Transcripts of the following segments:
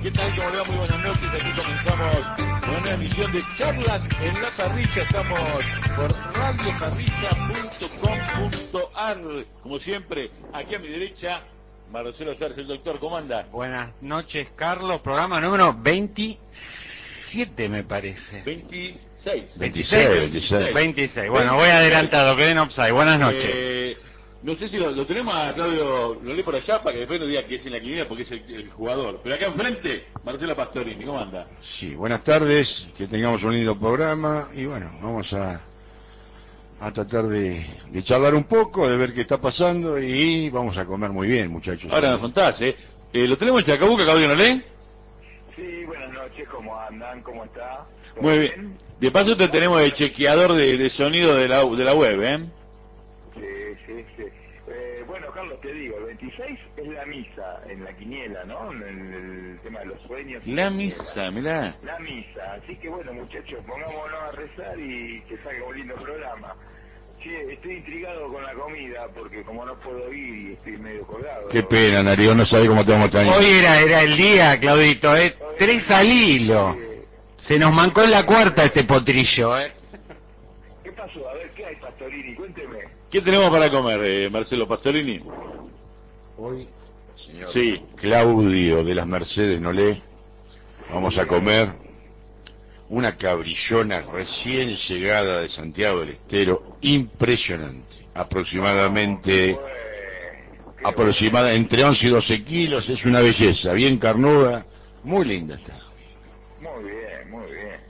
¿Qué tal? ¿Cómo le va? Muy buenas noches. Aquí comenzamos con una emisión de Charlas en la Parrilla. Estamos por radioparrilla.com.ar. Como siempre, aquí a mi derecha, Marcelo Suárez, el doctor. ¿Cómo anda? Buenas noches, Carlos. Programa número 27, me parece. 26. 26. Bueno, voy adelantado, quedé en offside. Buenas noches. No sé si lo tenemos a Claudio, lo lee por allá para que después no diga que es en la quiniela porque es el jugador. Pero acá enfrente, Marcelo Pastorini, ¿cómo anda? Sí, buenas tardes, que tengamos un lindo programa y bueno, vamos a tratar de charlar un poco, de ver qué está pasando y vamos a comer muy bien, muchachos. Ahora nos contás, ¿lo tenemos en Chacabuca, Claudio, no lee? Sí, buenas noches, ¿cómo andan? ¿Cómo está? Muy bien. De paso te tenemos de chequeador de sonido de la web, ¿eh? Sí. Bueno, Carlos, te digo, el 26 es la misa en la quiniela, ¿no? En el tema de los sueños. La misa, mirá. La misa, así que bueno, muchachos, pongámonos a rezar y que salga un lindo programa. Che, estoy intrigado con la comida porque como no puedo ir y estoy medio colgado. Qué pena, Darío, no sabe cómo te vamos a extrañar. Hoy era el día, Claudito, 3 al hilo. Se nos mancó en la cuarta este potrillo, ¿Qué pasó? A ver, ¿qué hay, Pastorini? Cuénteme. ¿Qué tenemos para comer, Marcelo Pastorini? Hoy, señor Sí. Claudio de las Mercedes Nolé, vamos a comer una cabrillona recién llegada de Santiago del Estero, impresionante, aproximadamente entre 11 y 12 kilos, es una belleza, bien carnuda, muy linda está. Muy bien.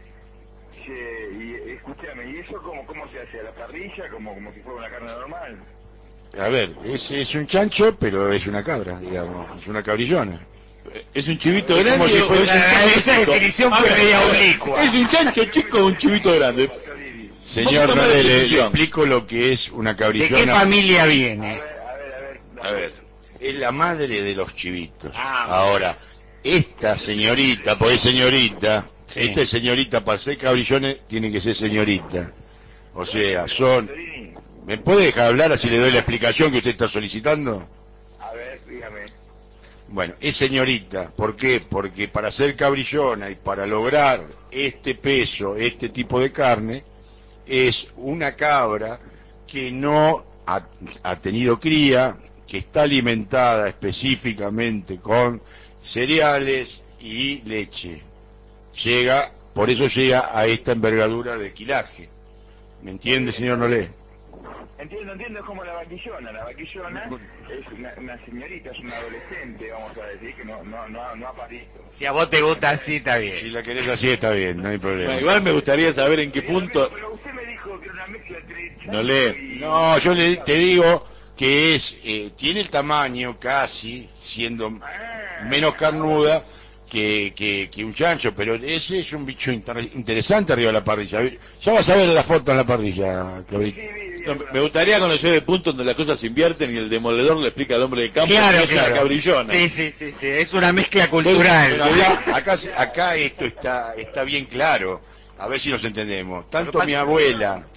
Che, y escúchame, ¿y eso cómo se hace? ¿A la parrilla? ¿Como si fuera una carne normal? A ver, es un chancho, pero es una cabra, digamos, es una cabrillona. ¿Es un chivito grande? Como si o fuera- es un chancho esa chico? definición fue media oblicua. ¿Es un chancho chico o un chivito grande? Señor, Vamos a no tomar le decisión. explico lo que es una ¿De cabrillona. qué familia viene? A ver, es la madre de los chivitos. Ah, Ahora, esta señorita, pues es señorita, Sí. esta es señorita, para ser cabrillones tiene que ser señorita. O sea, son... ¿Me puede dejar hablar así le doy la explicación que usted está solicitando? A ver, dígame. Bueno, es señorita. ¿Por qué? Porque para ser cabrillona y para lograr este peso, este tipo de carne, es una cabra que no ha tenido cría, que está alimentada específicamente con cereales y leche. Por eso llega a esta envergadura de quilaje. ¿Me entiende, señor Nolé? Entiendo, es como la vaquillona. La vaquillona es una señorita, es una adolescente, vamos a decir, que no ha parido. Si a vos te gusta así, está Si bien. la querés así está bien, no hay problema. Bueno, igual me gustaría saber en qué punto... Pero usted me dijo que era una mezcla entre chancho No lee. y... No, yo te digo que tiene el tamaño casi, siendo menos carnuda que un chancho, pero ese es un bicho interesante arriba de la parrilla. Ya vas a ver la foto en la parrilla, Claudito. No, me gustaría conocer el punto donde las cosas se invierten y el demoledor le explica al hombre de campo Claro, que es una cabrillona. Sí, es una mezcla cultural. Pero acá esto está bien claro. A ver si nos entendemos. Tanto mi abuela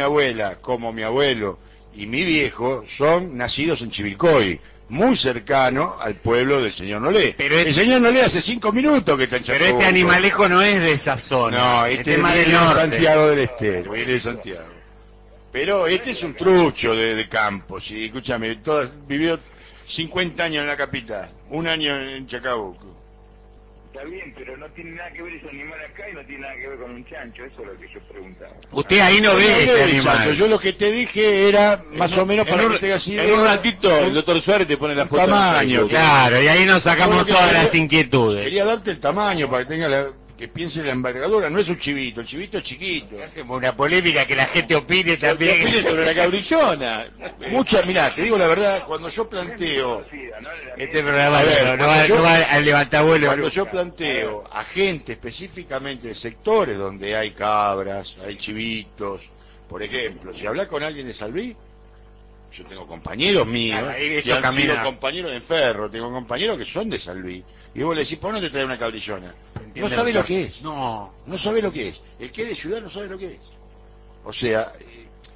como mi abuelo y mi viejo son nacidos en Chivilcoy, muy cercano al pueblo del señor Nolé. Pero el señor Nolé hace 5 minutos que está en Pero Chacabuco. este animalejo no es de esa zona. No, este es más viene del de norte. Santiago del Estero, viene de Santiago. Pero este es un trucho de campo, sí, escúchame, vivió 50 años en la capital, un año en Chacabuco. Está bien, pero no tiene nada que ver ese animal acá y no tiene nada que ver con un chancho, eso es lo que yo preguntaba. Usted ahí no Yo ve no este veo, animal. muchacho, yo lo que te dije era más o menos para que tengas idea. En un ratito el doctor Suárez te pone la foto. Tamaño, Claro, y ahí nos sacamos Yo lo que todas quería- las inquietudes. Quería darte el tamaño para que que piense en la envergadura, no es un chivito, el chivito es chiquito. Hacemos una polémica que la gente opine ¿Qué también. opines sobre la cabrillona? Mirá, te digo la verdad, cuando yo planteo, Este programa A ver, no cuando va al levantavuelo. cuando yo planteo a gente específicamente de sectores donde hay cabras, hay chivitos, por ejemplo, si hablas con alguien de Salví, yo tengo compañeros míos Claro, ahí que esto han camina. sido compañeros en Ferro, tengo compañeros que son de Salví, y vos le decís, ¿por qué no te trae una cabrillona? No sabe lo que es, No. no sabe lo que es, el que es de ciudad no sabe lo que es. O sea,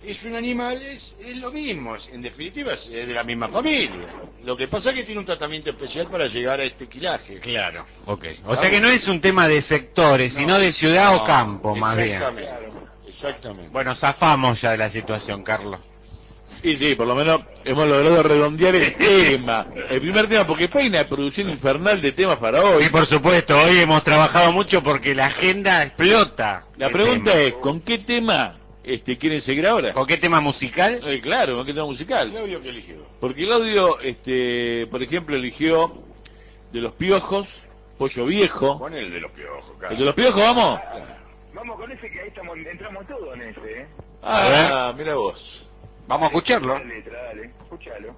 es un animal, es lo mismo, en definitiva es de la misma familia. Lo que pasa es que tiene un tratamiento especial para llegar a este quilaje. Claro, ok. O sea que no es un tema de sectores, sino de ciudad o campo, más bien. Exactamente. Bueno, zafamos ya de la situación, Carlos. Y sí, por lo menos hemos logrado redondear el tema. El primer tema, porque hay una producción infernal de temas para hoy. Sí, por supuesto, hoy hemos trabajado mucho porque la agenda explota. La pregunta es, ¿con qué tema quieren seguir ahora? ¿Con qué tema musical? Claro, ¿con qué tema musical? Claudio, ¿qué eligió? Porque Claudio, por ejemplo, eligió de Los Piojos, Pollo Viejo. Pon el de Los Piojos, claro. ¿El de Los Piojos, vamos? Vamos con ese que ahí entramos todos en ese, ¿eh? Ah, mira vos. Vamos a escucharlo. La letra, dale, escúchalo.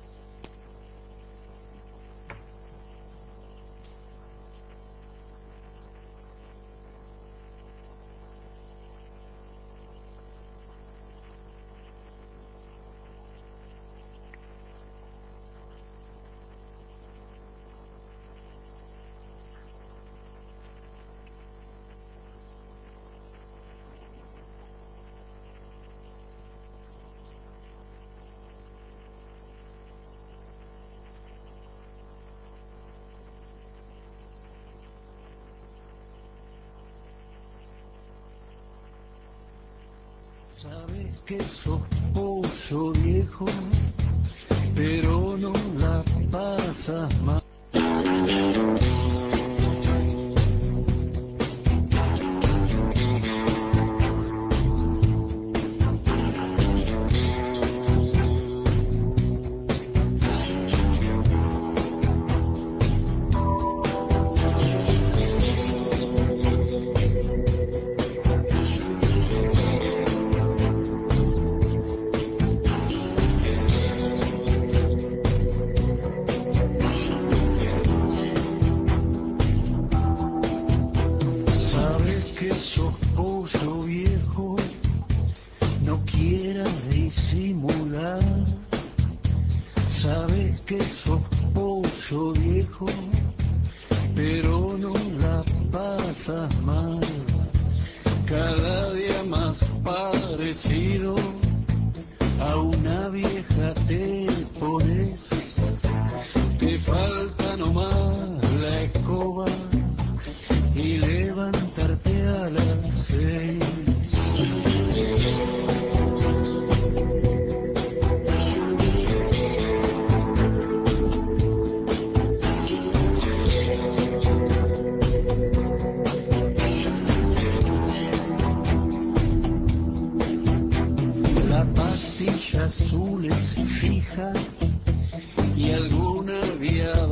Sabes que sos pollo viejo, pero no la pasas mal. azul es fija y alguna vía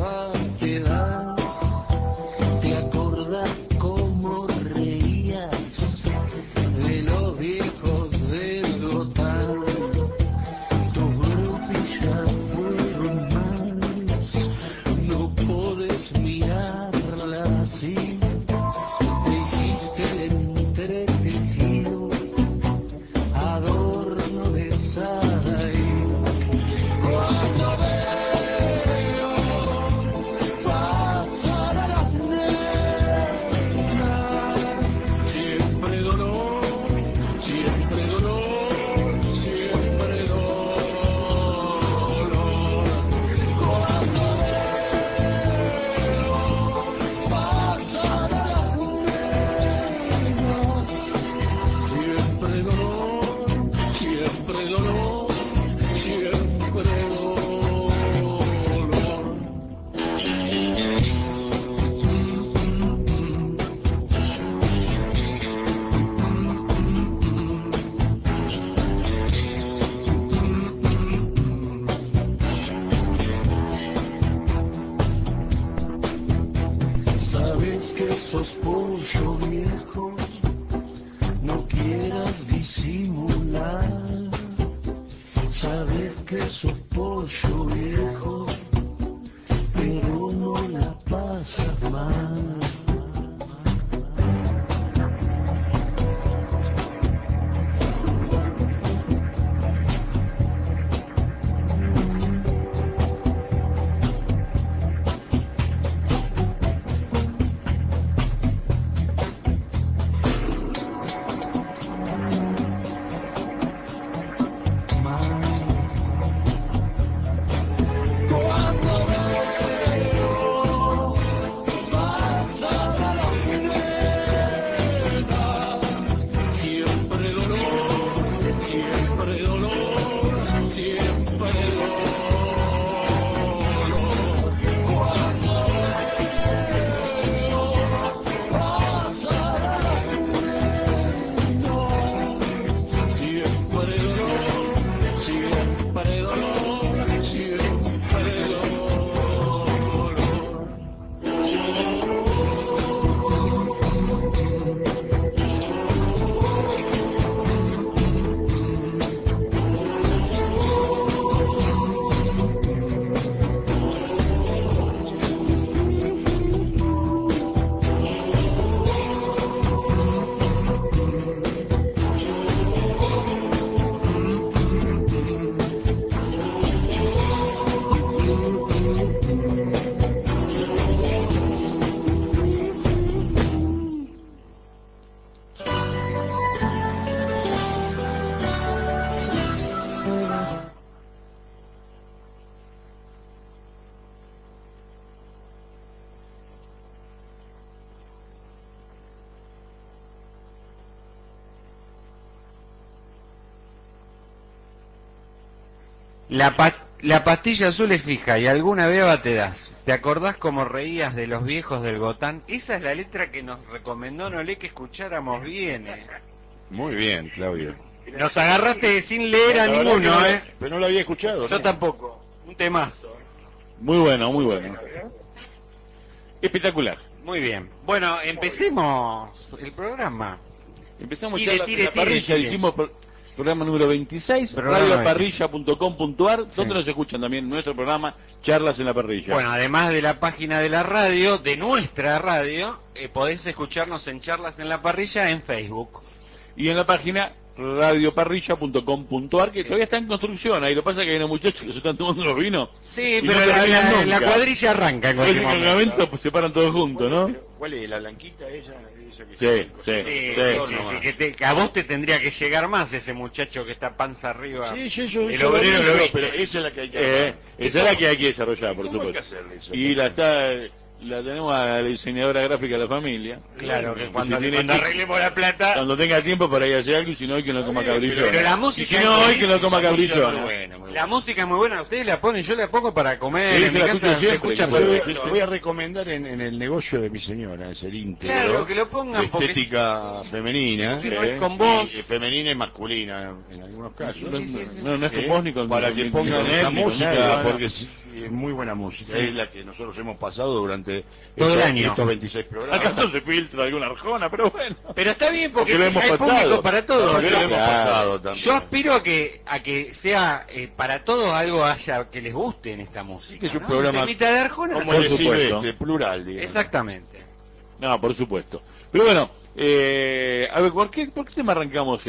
La pastilla azul es fija y alguna beba te das. ¿Te acordás cómo reías de los viejos del Gotán? Esa es la letra que nos recomendó Nolé que escucháramos bien. Muy bien, Claudio. Nos agarraste sin leer a La verdad que ninguno, no, pero no lo había escuchado. Yo ¿no? tampoco. Un temazo. Muy bueno, muy bueno. Espectacular. Muy bien. Bueno, empecemos el programa. Empezamos Tire, ya tire, la tire, parrilla, tire. dijimos programa número 26, Programa radioparrilla.com.ar, donde Sí. nos escuchan también nuestro programa Charlas en la Parrilla. Bueno, además de la página de la radio, de nuestra radio, podés escucharnos en Charlas en la Parrilla en Facebook. Y en la página radioparrilla.com.ar, que todavía está en construcción. Ahí lo que pasa es que hay unos muchachos que se están tomando los vinos. Sí, y pero no terminan la nunca. cuadrilla arranca en Con ese cualquier cargamento momento. pues, se paran todos juntos, ¿no? ¿Cuál es? ¿La blanquita esa que Sí, sí. Sí, Sí, que a vos te tendría que llegar más ese muchacho que está panza arriba. Sí, yo El obrero lo vi. pero esa es la que hay que esa es la que hay que desarrollar, por ¿Cómo hay que supuesto. hacerle eso? Y la tenemos a la diseñadora gráfica de la familia. Claro, que Si cuando tiene cuando tiempo- arreglemos la plata... Cuando tenga tiempo para ir a hacer algo, y si no, hoy que no coma cabrillona. pero la Y música si no, es hoy que no coma La música cabrillona. muy buena, muy La buena. música es muy buena, ustedes la ponen, yo la pongo para comer, Sí, en que mi la casa escucho se siempre, escucha que Yo puede, perfecto. sí, voy a recomendar en el negocio de mi señora, es el íntegro. Claro, que lo pongan de porque estética femenina. que no es con vos. y femenina y masculina en algunos casos. No, Sí, sí, sí. no es con vos ni con para ni- que ni pongan con esa él, ni con música, nadie, ¿no? porque es muy buena música. Sí. Es la que nosotros hemos pasado durante Todo el año. estos 26 programas. ¿Acaso se filtra alguna arjona? Pero bueno. Pero está bien porque Porque lo hemos hay pasado. público para todo. Porque lo Yo- hemos pasado también. Yo aspiro a que sea para todos algo haya que les guste en esta música. que es un ¿no? programa Temita de Arjona, como por el de supuesto. Silvestre, plural, digamos. exactamente. No, por supuesto. Pero bueno, a ver, ¿por qué tema arrancamos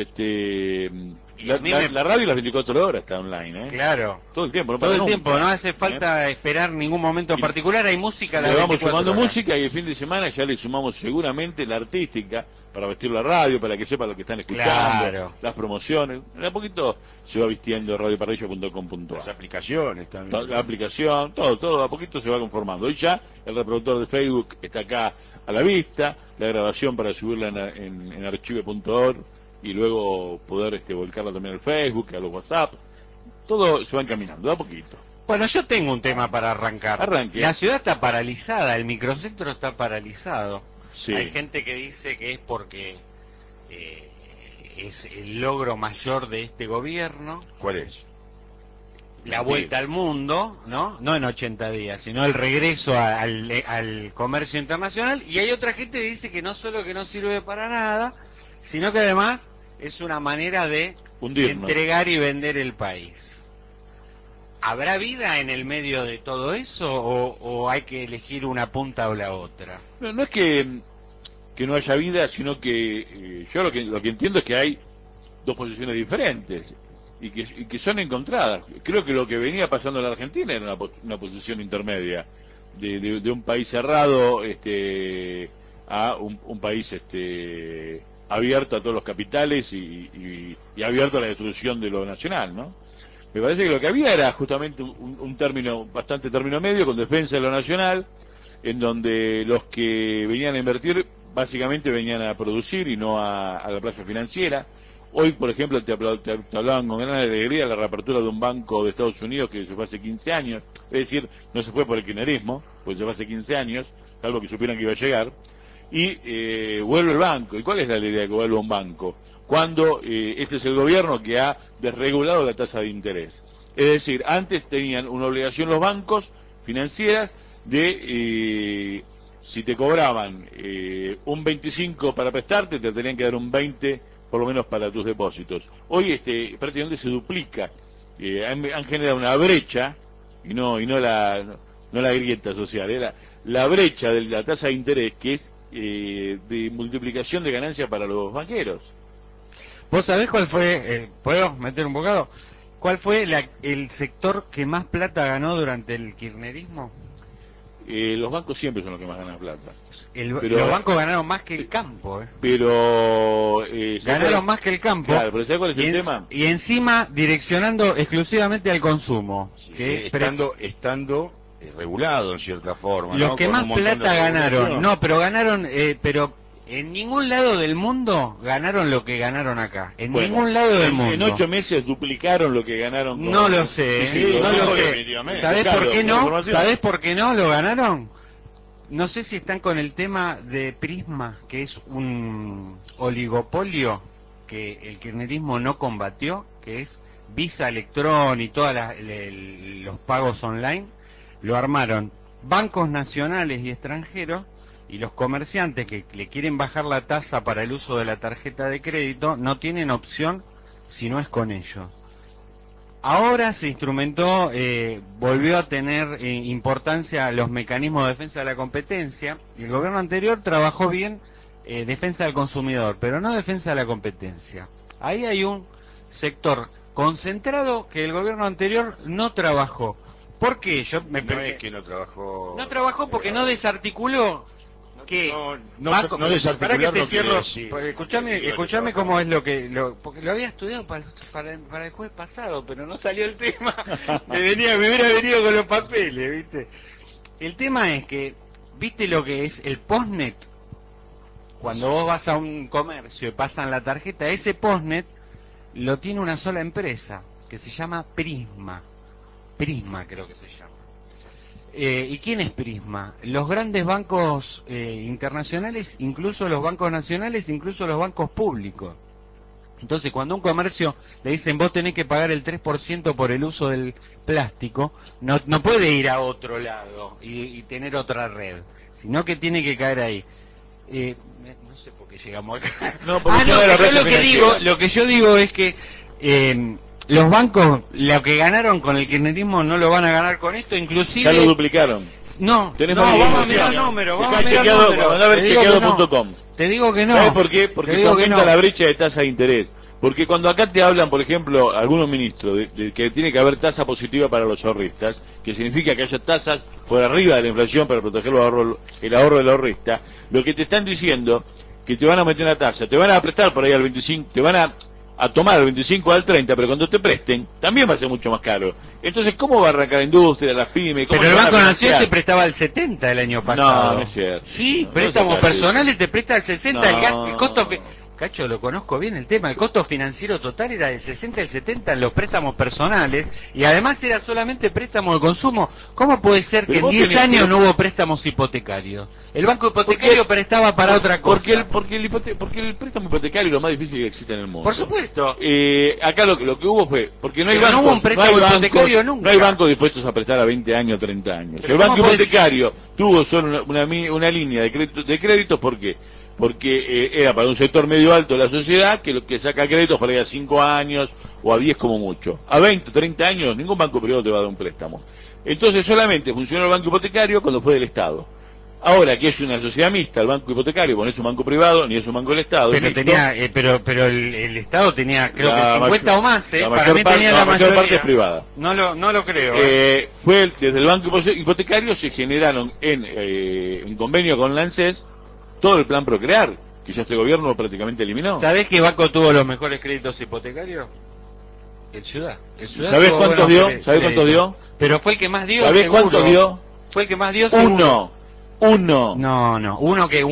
Y a mí me- la radio las 24 horas está online, ¿eh? Claro. Todo el tiempo, no Todo para el nunca. tiempo, no hace falta esperar ningún momento en Y- particular, hay música a las Le vamos 24 sumando horas. música y el fin de semana ya le sumamos seguramente la artística para vestir la radio, para que sepa lo que están escuchando, Claro. las promociones. De a poquito se va vistiendo Las radioparrilla.com.ar. aplicaciones también. La aplicación, todo a poquito se va conformando. Hoy ya el reproductor de Facebook está acá a la vista, la grabación para subirla en archive.org y luego poder volcarla también al Facebook, a los WhatsApp. Todo se va encaminando, de a poquito. Bueno, yo tengo un tema para arrancar. Arranque. La ciudad está paralizada, el microcentro está paralizado. Sí. Hay gente que dice que es porque es el logro mayor de este gobierno, ¿Cuál es? la Mentira. vuelta al mundo, ¿no? No en 80 días, sino el regreso al comercio internacional. Y hay otra gente que dice que no solo que no sirve para nada, sino que además es una manera de Hundirnos. entregar y vender el país. ¿Habrá vida en el medio de todo eso o hay que elegir una punta o la otra? No es que no haya vida, sino que yo lo que entiendo es que hay dos posiciones diferentes y que son encontradas. Creo que lo que venía pasando en la Argentina era una posición intermedia de un país cerrado a un país abierto a todos los capitales y abierto a la destrucción de lo nacional, ¿no? Me parece que lo que había era justamente un término medio con defensa de lo nacional, en donde los que venían a invertir básicamente venían a producir y no a la plaza financiera. Hoy, por ejemplo, te hablaban con gran alegría de la reapertura de un banco de Estados Unidos que se fue hace 15 años, es decir, no se fue por el kirchnerismo, pues se fue hace 15 años, salvo que supieran que iba a llegar, y vuelve el banco. ¿Y cuál es la idea de que vuelva un banco? Cuando este es el gobierno que ha desregulado la tasa de interés. Es decir, antes tenían una obligación los bancos financieras de, si te cobraban un 25 para prestarte, te tenían que dar un 20 por lo menos para tus depósitos. Hoy prácticamente se duplica. Han generado una brecha, y no la grieta social, la brecha de la tasa de interés, que es de multiplicación de ganancias para los banqueros. ¿Vos sabés cuál fue, puedo meter un bocado? ¿Cuál fue el sector que más plata ganó durante el kirchnerismo? Los bancos siempre son los que más ganan plata. Pero- Los bancos ganaron más que el campo, Pero... Ganaron más que el campo. Claro, pero ¿sabes cuál es y el tema? Y encima direccionando exclusivamente al consumo. que Estando regulado en cierta forma. los ¿no? que Con más un montón de plata ganaron, regulación. no, pero ganaron, pero En ningún lado del mundo ganaron lo que ganaron acá. En Bueno, ningún lado del mundo. En 8 meses duplicaron lo que ganaron. Con... No lo sé, Sí, no lo sé. definitivamente. ¿Sabés Buscalo, por qué la no? información. ¿Sabés por qué no lo ganaron? No sé si están con el tema de Prisma, que es un oligopolio que el kirchnerismo no combatió, que es Visa Electrón y todos los pagos online. Lo armaron bancos nacionales y extranjeros, y los comerciantes que le quieren bajar la tasa para el uso de la tarjeta de crédito no tienen opción si no es con ellos. Ahora se instrumentó, volvió a tener importancia los mecanismos de defensa de la competencia, y el gobierno anterior trabajó bien defensa del consumidor, pero no defensa de la competencia. Ahí hay un sector concentrado que el gobierno anterior no trabajó. ¿Por qué? No es que no trabajó. No trabajó porque no desarticuló. ¿Qué? No desarticular para que te no quiere cierro, decir. escuchame cómo es lo que porque lo había estudiado para el jueves pasado, pero no salió el tema. me hubiera venido con los papeles, ¿viste? El tema es que, ¿viste lo que es el postnet? Cuando vos vas a un comercio y pasan la tarjeta, ese postnet lo tiene una sola empresa, que se llama Prisma. Prisma creo que se llama. ¿Y quién es Prisma? Los grandes bancos internacionales, incluso los bancos nacionales, incluso los bancos públicos. Entonces, cuando a un comercio le dicen vos tenés que pagar el 3% por el uso del plástico, no puede ir a otro lado y tener otra red, sino que tiene que caer ahí. No sé por qué llegamos acá. No, Lo que yo digo es que los bancos, lo que ganaron con el kirchnerismo no lo van a ganar con esto, inclusive... Ya lo duplicaron. No, Tenemos vamos a mirar números, Andá a ver chequeado.com. Te digo que no. ¿Sabes por qué? Porque se aumenta la brecha de tasa de interés. Porque cuando acá te hablan, por ejemplo, algunos ministros, de que tiene que haber tasa positiva para los ahorristas, que significa que haya tasas por arriba de la inflación para proteger el ahorro del ahorrista, lo que te están diciendo, que te van a meter una tasa, te van a prestar por ahí al 25, te van a tomar al 25 o al 30, pero cuando te presten, también va a ser mucho más caro. Entonces, ¿cómo va a arrancar la industria, las pymes? Pero el Banco Nacional te prestaba el 70 el año pasado. No es cierto. Sí, no, préstamos no personales te presta el 60, no, el costo... Cacho, lo conozco bien el tema, el costo financiero total era del 60 al 70 en los préstamos personales, y además era solamente préstamo de consumo. ¿Cómo puede ser que en 10 años no hubo préstamos hipotecarios? El banco hipotecario prestaba para otra cosa. Porque el préstamo hipotecario es lo más difícil que existe en el mundo. Por supuesto. Acá lo que hubo fue, porque no hay Pero bancos, no hubo un préstamo hipotecario nunca. No hay bancos dispuestos a prestar a 20 años o 30 años. Pero El banco ¿cómo hipotecario tuvo solo una línea de créditos, ¿por qué? Porque era para un sector medio alto de la sociedad que saca créditos para ir a 5 años o a 10 como mucho. A 20, 30 años ningún banco privado te va a dar un préstamo. Entonces solamente funcionó el banco hipotecario cuando fue del Estado. Ahora que es una sociedad mixta, el banco hipotecario, no es un banco privado ni es un banco del Estado. Pero tenía, pero el Estado tenía, creo que 50 o más, la para mí tenía la mayor mayoría. parte es privada. No lo creo. Desde el banco hipotecario se generaron en convenio con la ANSES todo el plan Procrear, que ya este gobierno prácticamente eliminó. ¿Sabés qué banco tuvo los mejores créditos hipotecarios? El Ciudad. ¿Sabés cuántos dio? ¿Sabés cuántos dio? Pero fue el que más dio. ¿Sabés cuántos dio? Fue el que más dio. Uno. Un crédito.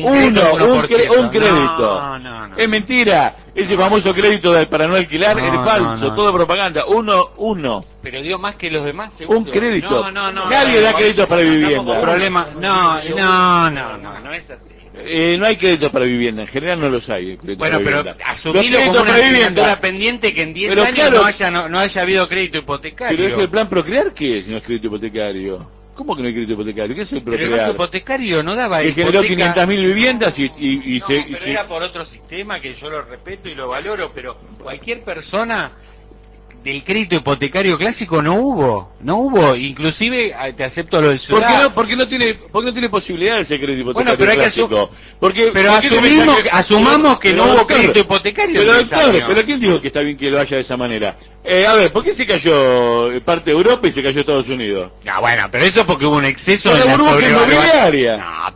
No. Es mentira. Ese famoso crédito para no alquilar es falso, todo propaganda. Uno. Pero dio más que los demás, seguro. Un crédito. No. Nadie da créditos para vivienda. Problema. No es así. No hay créditos para vivienda, en general no los hay. Bueno, pero asumilo como una asignatura pendiente que en 10 años claro, no haya habido crédito hipotecario. Pero es el plan Procrear, ¿qué es si no es crédito hipotecario? ¿Cómo que no hay crédito hipotecario? ¿Qué es el Procrear? Pero el banco hipotecario no daba que generó 500.000 viviendas era por otro sistema que yo lo respeto y lo valoro, pero cualquier persona del crédito hipotecario clásico no hubo, inclusive te acepto lo del Ciudad. ¿Por qué no tiene posibilidad ese crédito hipotecario pero hay clásico? Pero asumamos que no hubo crédito hipotecario. Pero doctor, ¿pero quién dijo que está bien que lo haya de esa manera? A ver, ¿por qué se cayó parte de Europa y se cayó Estados Unidos? No, bueno, pero eso porque hubo un exceso de la burbuja inmobiliaria. No,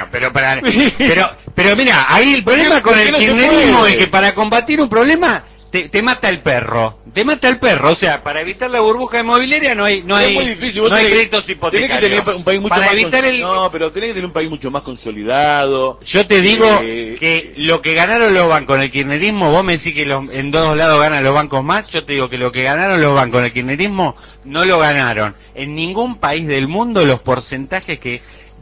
pero mira, ahí el problema con el kirchnerismo es que para combatir un problema te mata el perro. Te mata el perro. O sea, para evitar la burbuja inmobiliaria no hay muy difícil. Vos créditos Tenés hipotecarios. que tener un país mucho para más evitar No, pero tenés que tener un país mucho más consolidado. Yo te digo que lo que ganaron los bancos en el kirchnerismo, vos me decís que en dos lados ganan los bancos más, yo te digo que lo que ganaron los bancos en el kirchnerismo no lo ganaron en ningún país del mundo los porcentajes que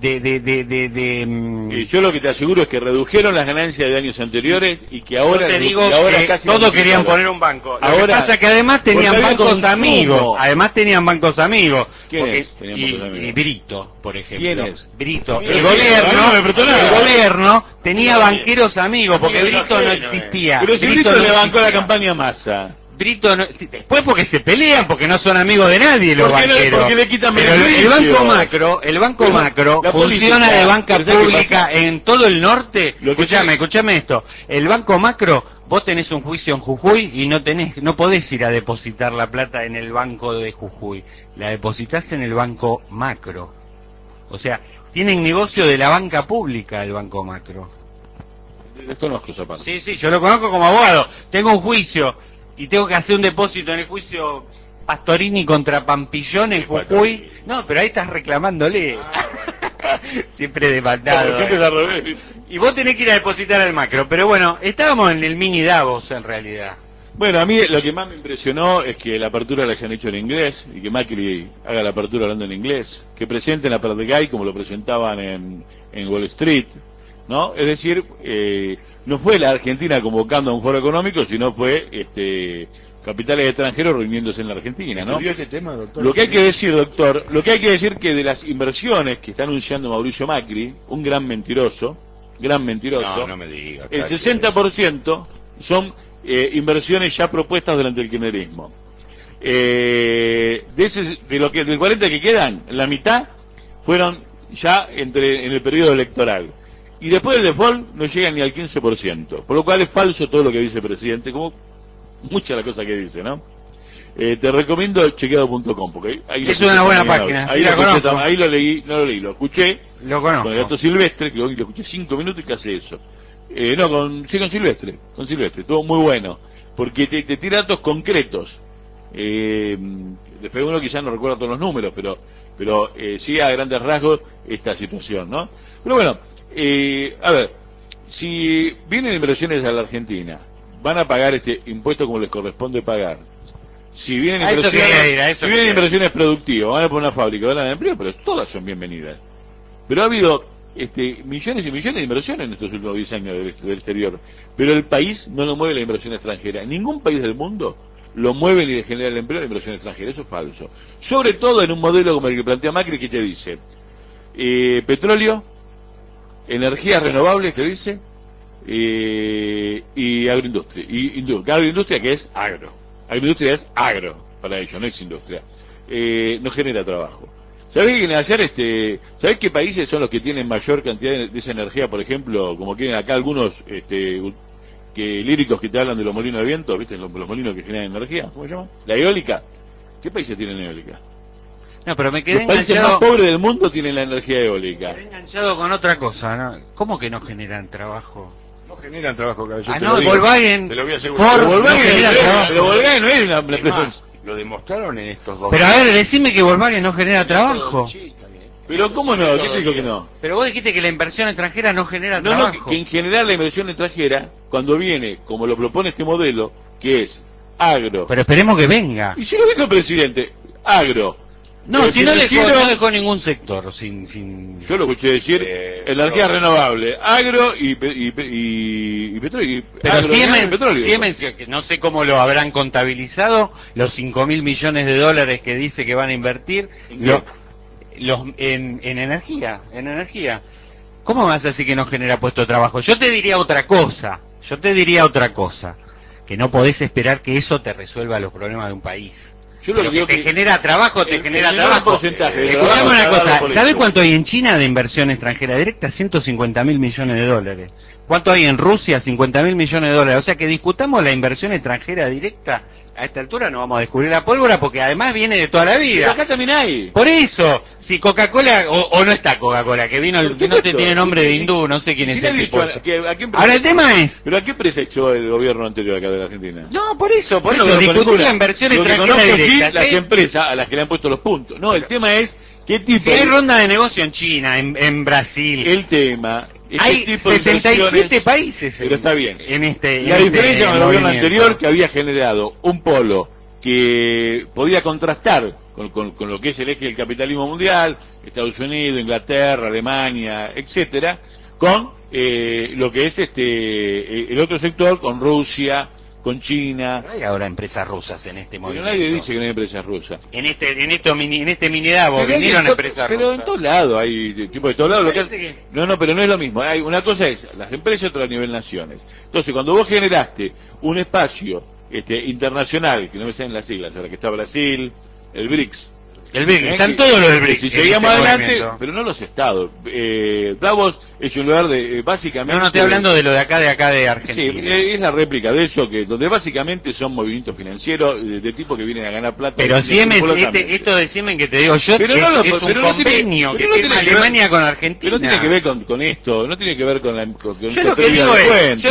yo lo que te aseguro es que redujeron las ganancias de años anteriores y que ahora, yo te digo y ahora que casi todos querían poner un banco. Lo ahora, que pasa que además tenían bancos consumo. amigos. Además tenían bancos amigos. ¿Quiénes tenían bancos amigos? Y Brito, por ejemplo. ¿Quién es? Brito. ¿Quién El es? gobierno, No, el gobierno tenía banqueros amigos, porque Brito no existía. Pero si Brito no le bancó existía. la campaña Massa. Brito no, después porque se pelean, porque no son amigos de nadie los banqueros. Porque le quitan pero el banco macro funciona de banca pública en todo el norte. Escuchame esto. El banco macro, vos tenés un juicio en Jujuy y no podés ir a depositar la plata en el banco de Jujuy. La depositas en el banco macro. O sea, tienen negocio de la banca pública el banco macro. Desconozco esa parte. Sí, yo lo conozco como abogado. Tengo un juicio y tengo que hacer un depósito en el juicio Pastorini contra Pampillón en Jujuy. No, pero ahí estás reclamándole. Siempre demandado. Siempre al revés. Y vos tenés que ir a depositar al macro. Pero bueno, estábamos en el mini Davos en realidad. Bueno, a mí lo que más me impresionó es que la apertura la hayan hecho en inglés y que Macri haga la apertura hablando en inglés, que presenten a Perdegay como lo presentaban en Wall Street, ¿no? Es decir, no fue la Argentina convocando a un foro económico, sino fue capitales extranjeros reuniéndose en la Argentina, ¿no? ¿Estudió este tema, doctor? Lo que hay que decir, doctor, que de las inversiones que está anunciando Mauricio Macri, un gran mentiroso, No me diga. el 60% son inversiones ya propuestas durante el kirchnerismo. Del 40 que quedan, la mitad fueron ya en el periodo electoral. Y después del default no llegan ni al 15%, por lo cual es falso todo lo que dice el presidente, como mucha la cosa que dice, ¿no? Te recomiendo chequeado.com, porque ahí es una buena página, ahí lo leí, no lo leí, lo escuché conozco. con el gato Silvestre, que hoy lo escuché 5 minutos y que hace eso. Con Silvestre, estuvo muy bueno, porque te tira datos concretos. Después uno quizás no recuerda todos los números, pero sí a grandes rasgos esta situación, ¿no? Pero bueno, a ver, si vienen inversiones a la Argentina, van a pagar este impuesto como les corresponde pagar. Si vienen inversiones productivas, van a poner una fábrica, van a dar empleo, pero todas son bienvenidas. Pero ha habido millones y millones de inversiones en estos últimos 10 años del exterior, pero el país no lo mueve la inversión extranjera. Ningún país del mundo lo mueve ni le genera el empleo la inversión extranjera. Eso es falso. Sobre todo en un modelo como el que plantea Macri, que te dice petróleo, energías renovables, te dice, y agroindustria. Agroindustria que es agro. Agroindustria es agro para ellos, no es industria. No genera trabajo. ¿Sabés ¿sabés qué países son los que tienen mayor cantidad de esa energía, por ejemplo, como quieren acá algunos líricos que te hablan de los molinos de viento, ¿viste? Los molinos que generan energía, ¿cómo se llama? La eólica. ¿Qué países tienen eólica? No, pero me quedé Los países más pobres del mundo tienen la energía eólica. Me quedé enganchado con otra cosa, ¿no? ¿Cómo que no generan trabajo? No generan trabajo, caballero. Volkswagen, te lo voy a asegurar. Ford, no genera trabajo. Pero Volkswagen no es una empresa. Lo demostraron en estos dos. Pero a ver, decime que Volkswagen no genera trabajo. Sí, también. Pero ¿cómo no? ¿Qué te dijo que no? Pero vos dijiste que la inversión extranjera no genera No, trabajo. que en general la inversión extranjera, cuando viene, como lo propone este modelo, que es agro. Pero esperemos que venga. Y si lo dijo el presidente, agro. No, si no hicieron, dejó ningún sector sin... Yo lo escuché decir, energía renovable, agro y petróleo. Pero Siemens, que no sé cómo lo habrán contabilizado, los 5.000 millones de dólares que dice que van a invertir en energía. ¿Cómo vas a decir que no genera puesto de trabajo? Yo te diría otra cosa, que no podés esperar que eso te resuelva los problemas de un país. Yo lo que te genera trabajo, genera trabajo. Escuchame una cosa, ¿sabés cuánto hay en China de inversión extranjera directa? 150.000 millones de dólares. ¿Cuánto hay en Rusia? 50.000 millones de dólares. O sea que discutamos la inversión extranjera directa, a esta altura no vamos a descubrir la pólvora porque además viene de toda la Pero vida. acá también hay. Por eso, si Coca-Cola, o no está Coca-Cola, que vino, Por que no te supuesto. tiene nombre de hindú, no sé quién ¿Y es quién el ha tipo. dicho a qué empresa- Ahora el tema es, ¿Pero a qué empresa echó el gobierno anterior acá de la Argentina? no, por eso, Yo no conozco discutir ninguna. la inversión Lo que extranjera conozco sí directa. las ¿Sí? empresas a las que le han puesto los puntos. No, el tema es qué tipo Si hay ronda de negocio en China, en Brasil, el tema es qué hay tipo de 67 inversiones- países Pero está bien. en este La en diferencia este con el gobierno movimiento. anterior que había generado un polo que podía contrastar con lo que es el eje del capitalismo mundial, Estados Unidos, Inglaterra, Alemania, etcétera, con lo que es el otro sector, con Rusia, con China. No hay ahora empresas rusas en este Pero movimiento. nadie dice que no hay empresas rusas. En este Minidavo Pero vinieron en to- empresas pero rusas. en todos lados hay tipo de todos lados. Lo que Parece que- No, pero no es lo mismo. Hay una cosa es las empresas y otra a nivel naciones. Entonces, cuando vos generaste un espacio internacional, que no me salen las siglas, ahora que está Brasil, el BRICS. El BRICS, están que- todos los del BRICS. Si en seguimos este adelante, movimiento. pero no los estados. Davos es un lugar de básicamente. No, estoy hablando de lo de acá de Sí, Argentina. es la réplica de eso, que donde básicamente son movimientos financieros de tipo que vienen a ganar plata. Pero Siemens, inescrupulosamente. esto de Siemens que te digo yo, Pero es, no lo- es un pero no tiene- convenio pero que no firma tiene que ver- Alemania con Argentina. Pero no tiene que ver con esto, no tiene que ver con Yo lo que digo es,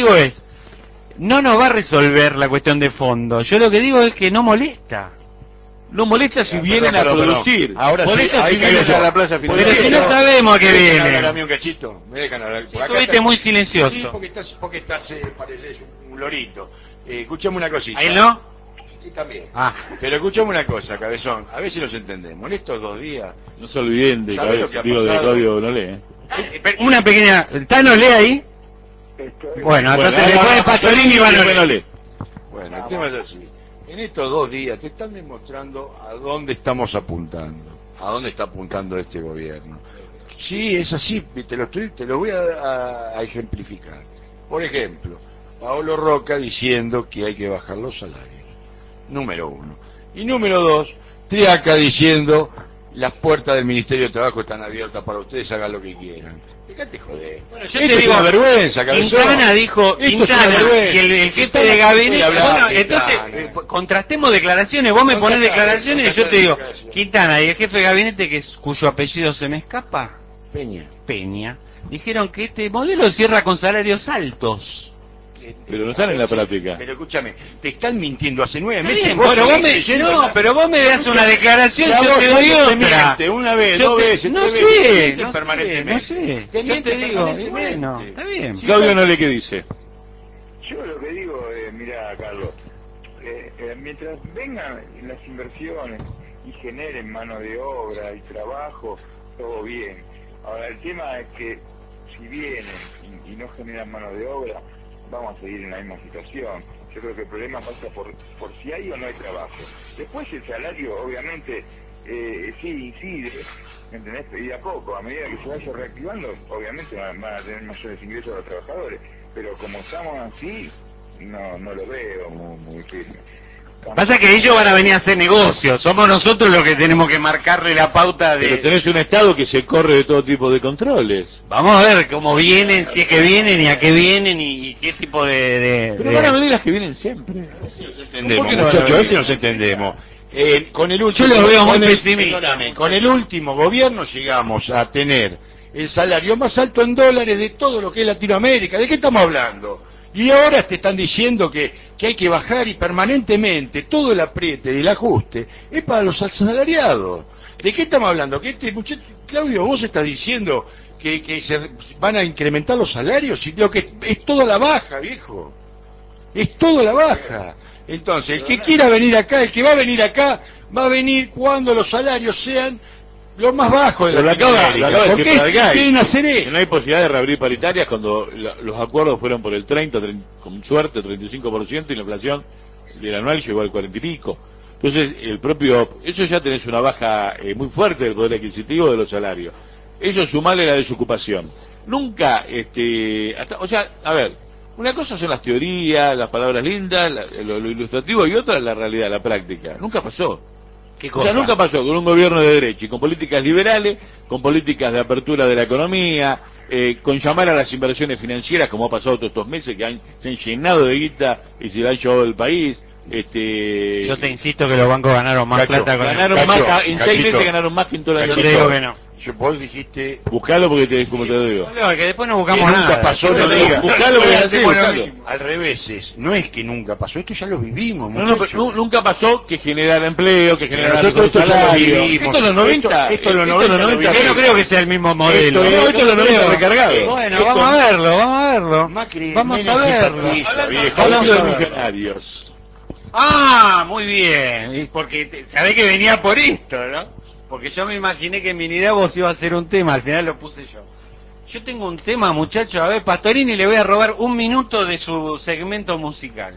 no nos va a resolver la cuestión de fondo. Yo lo que digo es que no molesta. No molesta si vienen Perdón, a perdón. producir. Ahora sí, molesta ahí si caigo vienen yo. a la plaza Pero financiera. si no sabemos a qué ¿Me dejan viene. hablar a mí un cachito? ¿Me dejan hablar? Acá Estuviste muy silencioso. Sí, porque estás pareces un lorito. Escuchame una cosita. ¿A él no? Y también. Ah. Pero escuchame una cosa, cabezón. A ver si nos entendemos. En estos 2 días, No se olviden de ¿Sabe lo que ha digo, de pasado? Claudio Nolé. Una pequeña... ¿Tano lee ahí? Bueno, entonces después de Pastorini van a Nolé. bueno, el tema es así. En estos 2 días te están demostrando a dónde estamos apuntando. A dónde está apuntando este gobierno. Sí, es así. Te lo voy a ejemplificar. Por ejemplo, Paolo Roca diciendo que hay que bajar los salarios. Número 1. Y número 2, Triaca diciendo las puertas del Ministerio de Trabajo están abiertas para ustedes, hagan lo que quieran. Dejate joder. Bueno, Esto es una vergüenza, cabezón. Quintana dijo, Esto es una Quintana, vergüenza. y el jefe Quintana de no gabinete, puede hablar, bueno, Quintana. entonces, contrastemos declaraciones, vos me ponés declaraciones y yo te digo, declaraciones. Quintana y el jefe de gabinete, cuyo apellido se me escapa, Peña. Peña, dijeron que este modelo cierra con salarios altos. Pero no están en la práctica. Pero escúchame, te están mintiendo hace 9 Está meses. bien, vos bueno, vos seguís me, creyendo no, en la- pero vos me das una declaración, Ya yo vos te doy te otra. miente una vez, Yo 2 te- veces, no 3 sé, veces, te mienten no sé, permanentemente. no sé. Te Yo mienten te digo, y permanentemente. bueno, está bien. Claudio Nolé, ¿qué dice? Yo lo que digo, mira, Carlos, mientras vengan las inversiones y generen mano de obra y trabajo, todo bien. Ahora, el tema es que si vienen y no generan mano de obra, vamos a seguir en la misma situación. Yo creo que el problema pasa por si hay o no hay trabajo. Después el salario, obviamente, sí incide, ¿me entendés? Y de a poco, a medida que se vaya reactivando, obviamente van a tener mayores ingresos los trabajadores. Pero como estamos así, no lo veo muy firme. Pasa que ellos van a venir a hacer negocios, somos nosotros los que tenemos que marcarle la pauta Pero de... tenés un Estado que se corre de todo tipo de controles. Vamos a ver cómo vienen, si es que vienen y a qué vienen y qué tipo Pero van a venir las que vienen siempre. Entendemos, ¿Por qué no van a muchachos, a venir? veces nos entendemos. Con el último, Yo los veo muy con el- pesimistas. perdóname, con el último gobierno llegamos a tener el salario más alto en dólares de todo lo que es Latinoamérica. ¿De qué estamos hablando? Y ahora te están diciendo que hay que bajar y permanentemente todo el apriete y el ajuste es para los asalariados. ¿De qué estamos hablando? Que Claudio, vos estás diciendo que se van a incrementar los salarios y lo que es toda la baja, viejo. Es toda la baja. Entonces, el que quiera venir acá, el que va a venir cuando los salarios sean los más bajos de Pero lo acaba Latinoamérica. de Porque decir Paraguay. quieren hacer Que eso. no hay posibilidad de reabrir paritarias cuando los acuerdos fueron por el 30, con suerte 35% y la inflación del anual llegó al 40 y pico. Entonces, eso ya tenés una baja muy fuerte del poder adquisitivo de los salarios. Eso sumale la desocupación. Nunca, o sea, a ver, una cosa son las teorías, las palabras lindas, lo ilustrativo, y otra la realidad, la práctica. Nunca pasó. ¿Qué O sea, nunca pasó con un gobierno de derecha y con políticas liberales, con políticas de apertura de la economía, con llamar a las inversiones financieras, como ha pasado todos estos meses, que se han llenado de guita y se la han llevado del país. Yo te insisto que los bancos ganaron más Cacho, plata con Ganaron Cacho, más, en 6 Cachito, meses ganaron más que en toda la Yo Cachito, te digo que no. Vos dijiste Buscalo porque como te lo digo. No, que después no que buscamos nunca nada. pasó, Siempre no te digas. digo, Buscalo porque es así, hacemos lo buscalo. mismo. Al revés, no es que nunca pasó, esto ya lo vivimos, No, no, muchachos. pero nunca pasó que generara empleo, que generara nosotros esto ya lo salario. vivimos. Esto en los 90. Esto en los 90 lo vivimos. Yo no creo que sea el mismo modelo. Esto es los 90 recargado. Bueno, Esto- vamos a verlo, vamos a verlo. Macri, Vamos Menem a verlo. simpatiza, viejo. Hablando de Vamos a ver. millonarios. Ah, muy bien. Y porque sabés que venía por esto, ¿no? Porque yo me imaginé que en mi idea vos iba a hacer un tema, al final lo puse yo. Yo tengo un tema, muchachos. A ver, Pastorini, le voy a robar un minuto de su segmento musical.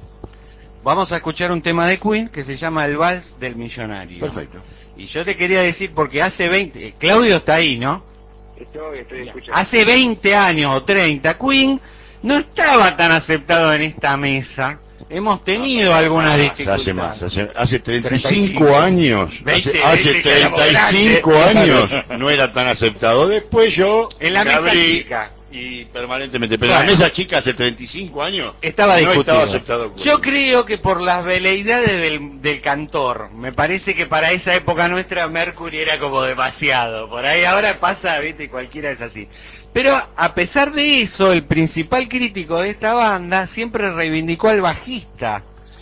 Vamos a escuchar un tema de Queen que se llama El Vals del Millonario. Perfecto. Y yo te quería decir, porque hace 20... Claudio está ahí, ¿no? Estoy escuchando. Hace 20 años o 30, Queen no estaba tan aceptado en esta mesa. Hemos tenido algunas dificultades. Hace 35 años, 20, hace 20 que éramos 35 grandes. años no era tan aceptado. Después yo En la me mesa abrí chica. y permanentemente, pero en Bueno. la mesa chica hace 35 años Estaba no discutido. estaba aceptado. Yo creo que por las veleidades del cantor, me parece que para esa época nuestra Mercury era como demasiado. Por ahí ahora pasa, viste, cualquiera es así. Pero a pesar de eso, el principal crítico de esta banda siempre reivindicó al bajista.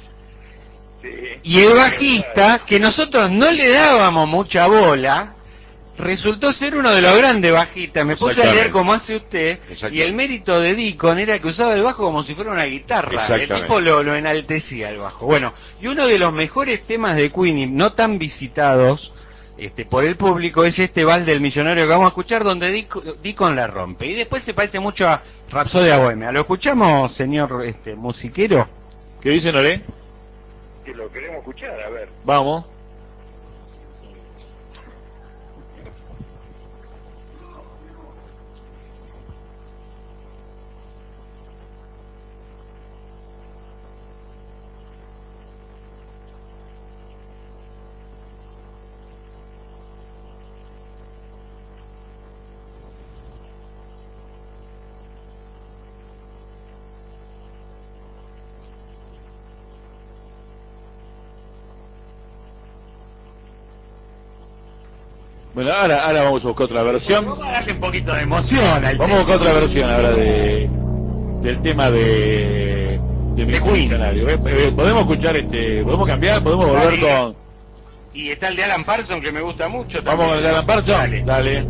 Sí. Y el bajista, que nosotros no le dábamos mucha bola, resultó ser uno de los grandes bajistas. Me puse a Exactamente. leer como hace usted, y el mérito de Deacon era que usaba el bajo como si fuera una guitarra. El Exactamente. tipo lo enaltecía el bajo. Bueno, y uno de los mejores temas de Queen, y no tan visitados por el público, es este Vals del Millonario que vamos a escuchar, donde Deacon la rompe. Y después se parece mucho a Rapsodia Bohemia. ¿Lo escuchamos, señor musiquero? ¿Qué dicen, Olé? Que lo queremos escuchar, a ver. Vamos. Bueno, ahora vamos a buscar otra versión. Vamos a darle un poquito de emoción al Vamos a buscar otra versión ahora del tema de mi De Queen. millonario. Podemos escuchar podemos cambiar, podemos volver Dale. con. Y está el de Alan Parsons, que me gusta mucho. Vamos con el de Alan Parsons. Dale.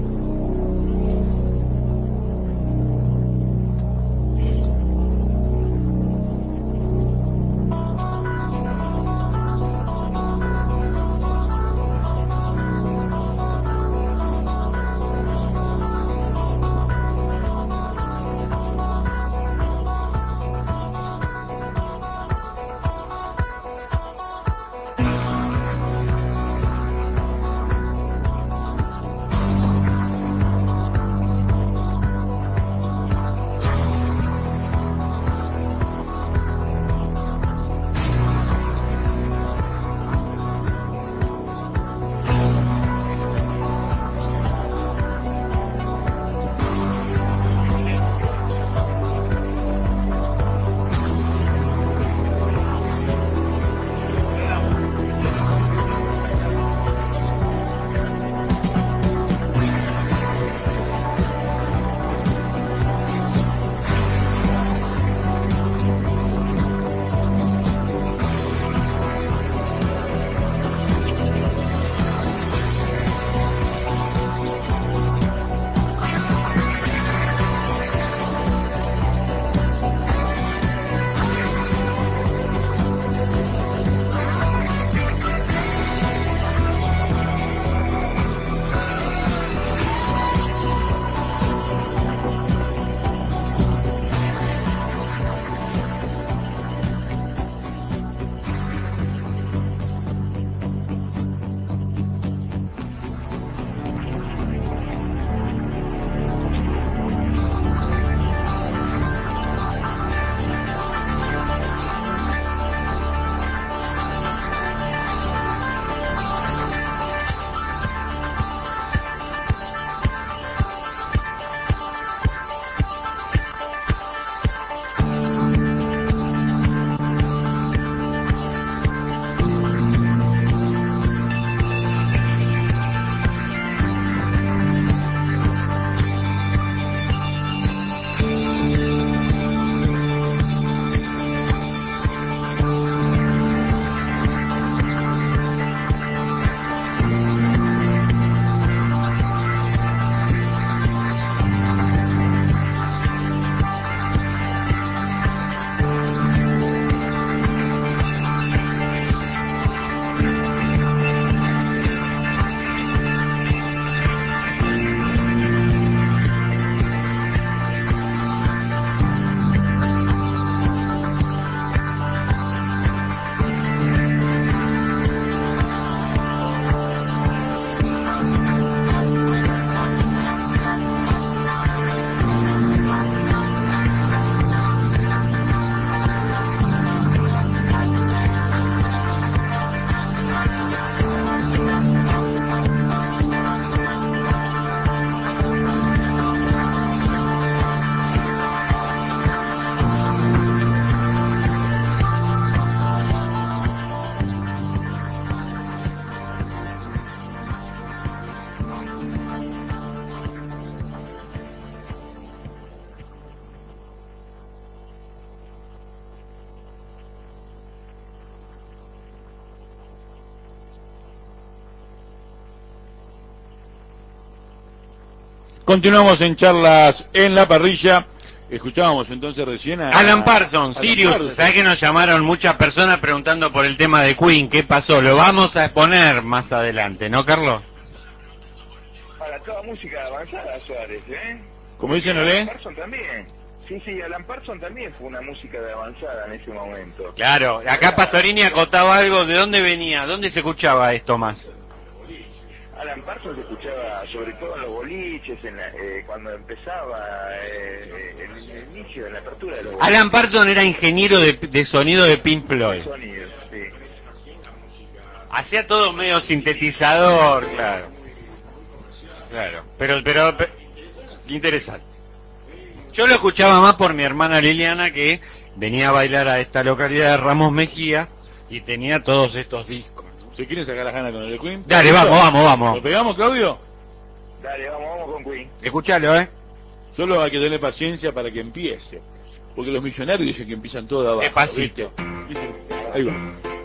Continuamos en charlas en la parrilla. Escuchábamos entonces recién a Alan Parsons, Alan Sirius. Parsons. ¿Sabés que nos llamaron muchas personas preguntando por el tema de Queen? ¿Qué pasó? Lo vamos a exponer más adelante, ¿no, Carlos? Para toda música avanzada, Suárez, ¿eh? Como dicen, Alan ¿olé? Parsons también. Sí, Alan Parsons también fue una música de avanzada en ese momento. Claro, acá Pastorini acotaba algo. ¿De dónde venía? ¿Dónde se escuchaba esto más? Alan Parsons se escuchaba sobre todo en los boliches, cuando empezaba el inicio de la apertura de los boliches. Alan Parsons era ingeniero de sonido de Pink Floyd. Sonidos, sí. Hacía todo medio sintetizador, claro. Claro, pero interesante. Yo lo escuchaba más por mi hermana Liliana, que venía a bailar a esta localidad de Ramos Mejía y tenía todos estos discos. ¿Se quieren sacar las ganas con el de Queen? Dale, vamos. ¿Lo pegamos, Claudio? Dale, vamos con Queen. Escuchalo, Solo hay que tener paciencia para que empiece. Porque los millonarios dicen que empiezan todo de abajo. Despacito. ¿Viste? Ahí va.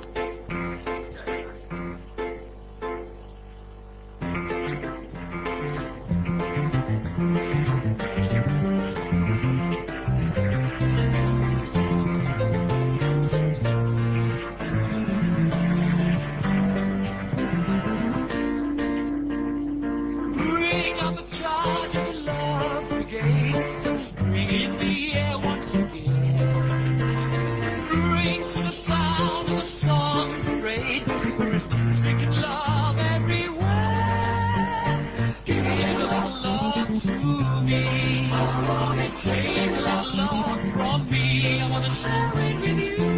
Bring on the charge of the love brigade. Let's bring in the air once again. Bring to the sound of the song parade. There is music and love everywhere. Give a little love to me. I want to take a little love from me. I want to share it with you.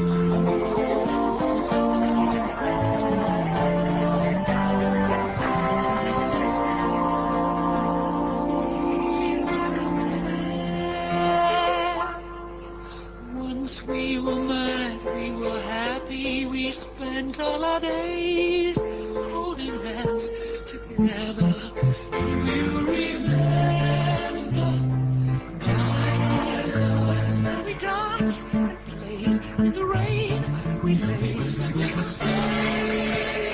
Once we were mad, we were happy, we spent all our days holding hands together. Do you remember? We danced and played in the rain, we laid and we stayed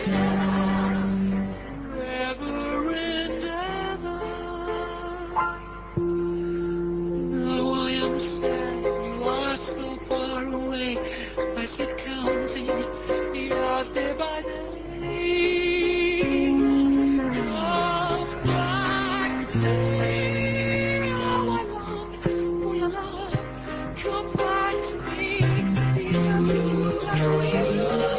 forever and ever. Now I am sad, you are so far away. I sit counting the hours day by day. Come back to me, how I long for your love. Come back to me, be you like we used to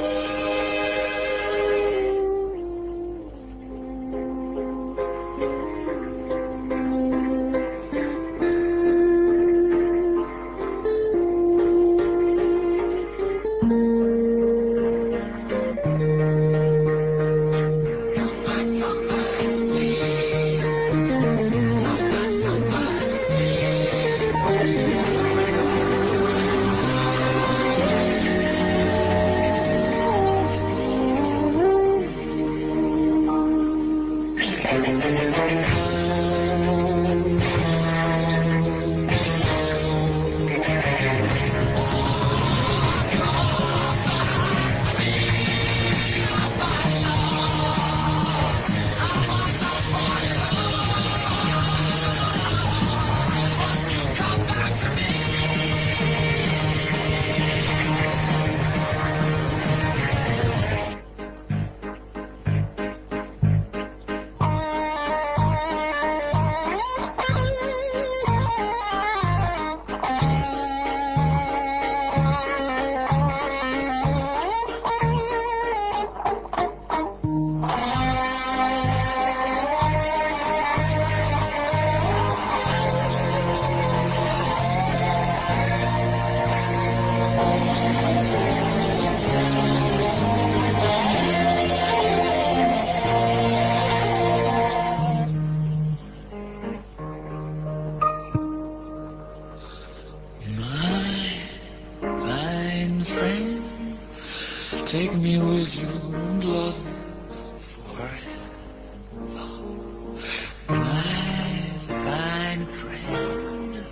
take me with you and love me forever. My fine friend.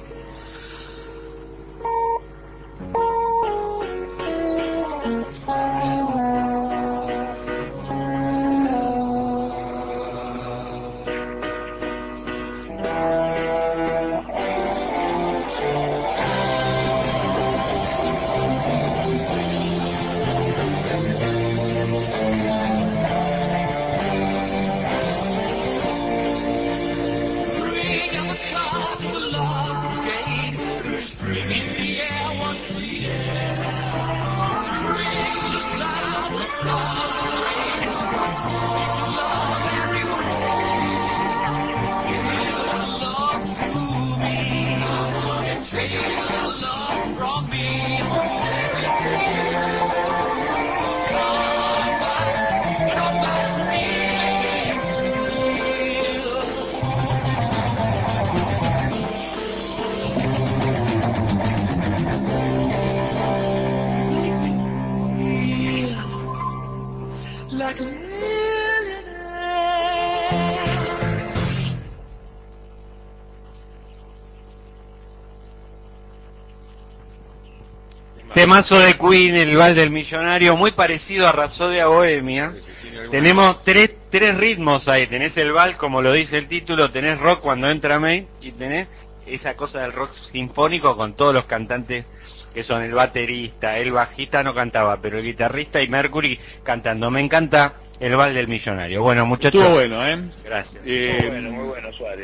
temazo de Queen, El Vals del Millonario, muy parecido a Rapsodia Bohemia. Tenemos tres ritmos ahí, tenés el vals, como lo dice el título, tenés rock cuando entra May, y tenés esa cosa del rock sinfónico con todos los cantantes que son el baterista, el bajista no cantaba, pero el guitarrista y Mercury cantando. Me encanta El Vals del Millonario. Bueno, muchachos. Estuvo bueno, ¿eh? Gracias. Muy bueno, Suárez,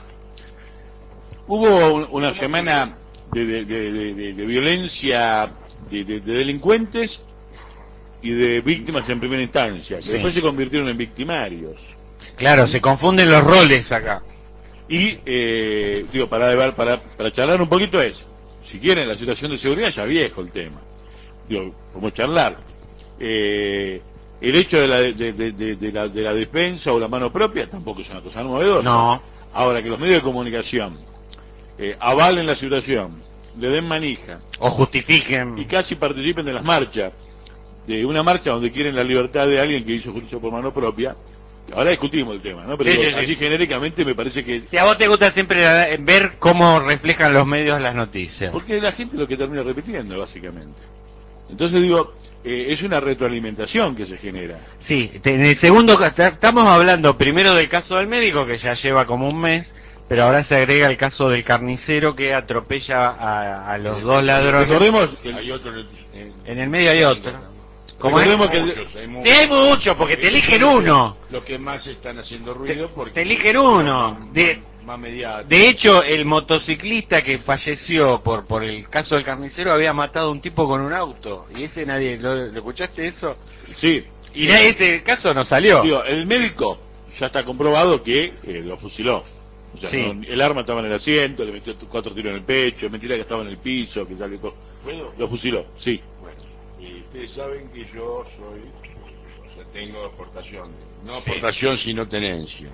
Hubo una semana de violencia de delincuentes y de víctimas en primera instancia, que Sí. después se convirtieron en victimarios. Claro, se confunden los roles acá. Y, digo, para charlar un poquito es, si quieren, la situación de seguridad ya viejo el tema. Digo, como charlar. El hecho de la defensa o la mano propia tampoco es una cosa novedosa. No. Ahora, que los medios de comunicación avalen la situación, le den manija O justifiquen. y casi participen de las marchas, de una marcha donde quieren la libertad de alguien que hizo juicio por mano propia. Ahora discutimos el tema, ¿no? Pero Sí, digo, sí, sí. así genéricamente me parece que... Si a vos te gusta siempre ver cómo reflejan los medios las noticias. Porque la gente lo que termina repitiendo, básicamente. Entonces digo, es una retroalimentación que se genera. Sí, en el segundo estamos hablando primero del caso del médico, que ya lleva como un mes, pero ahora se agrega el caso del carnicero que atropella a los dos ladrones. Recordemos que Hay otro En el medio hay otro. ¿Cómo es? recordemos que Sí, hay muchos, porque te eligen uno. Los que más están haciendo ruido porque Te eligen uno. más mediático. De hecho, el motociclista que falleció por el caso del carnicero había matado a un tipo con un auto. Y ese nadie, ¿lo escuchaste eso? sí, Y ese caso no salió. digo, el médico ya está comprobado que lo fusiló. O sea, Sí. el arma estaba en el asiento, le metió 4 tiros en el pecho, mentira que estaba en el piso, que salió ¿Puedo? lo fusiló, sí. Bueno, ustedes saben que yo soy, o sea, tengo aportación, no aportación sino tenencia.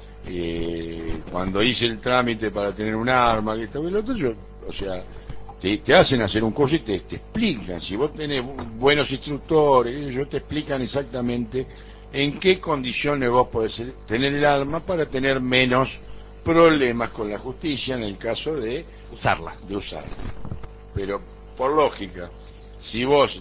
Cuando hice el trámite para tener un arma, que esto y lo otro, yo, o sea, te hacen hacer un curso y te explican, si vos tenés buenos instructores, ellos te explican exactamente en qué condiciones vos podés tener el arma para tener menos problemas con la justicia en el caso de Usarla. usarla. Pero por lógica, si vos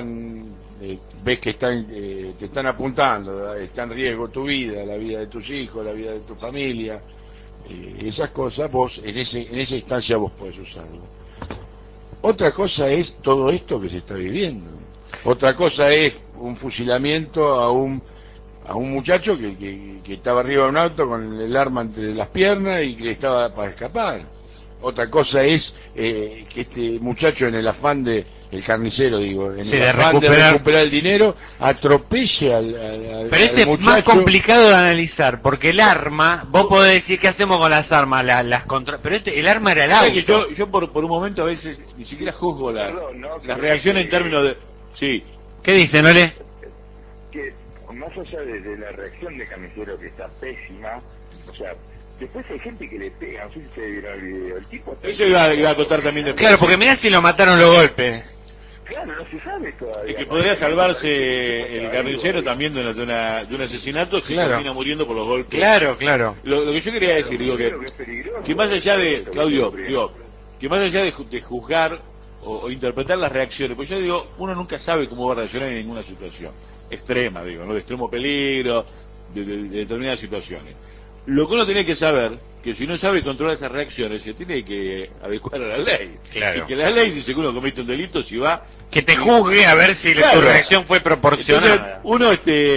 ves que te están apuntando, está en riesgo tu vida, la vida de tus hijos, la vida de tu familia, esas cosas vos en esa instancia vos podés usarlo. Otra cosa es todo esto que se está viviendo. Otra cosa es un fusilamiento a un muchacho que estaba arriba de un auto con el arma entre las piernas y que estaba para escapar. Otra cosa es que este muchacho en el afán el carnicero digo, en Sí, el de afán de recuperar- recuperar el dinero, atropelle al Pero ese es muchacho. más complicado de analizar, porque el arma, vos podés decir qué hacemos con las armas, pero el arma era el ¿Sabe que auto. yo por un momento a veces ni siquiera juzgo Perdón, ¿no? las reacciones en términos de... Sí, ¿Qué dice, Nole? Que más allá de la reacción de Carnicero, que está pésima, o sea, después hay gente que le pega, no sé si se vieron el video, el tipo está... eso iba a contar también después. Claro, porque mirá si lo mataron los golpes. Claro, no se sabe todavía. Es que podría salvarse el carnicero también de un asesinato si Claro. termina muriendo por los golpes. Claro, claro. Lo que yo quería decir, digo que es peligroso. que más allá de, Claudio, digo, que más allá de juzgar o interpretar las reacciones, pues yo digo, uno nunca sabe cómo va a reaccionar en ninguna situación extrema, digo, ¿no? De extremo peligro, de determinadas situaciones. Lo que uno tiene que saber, que si uno sabe controlar esas reacciones, se tiene que adecuar a la ley. Claro. Y que la ley dice que uno comete un delito si va... Que te juzgue a ver si Claro. tu reacción fue Entonces, proporcionada. uno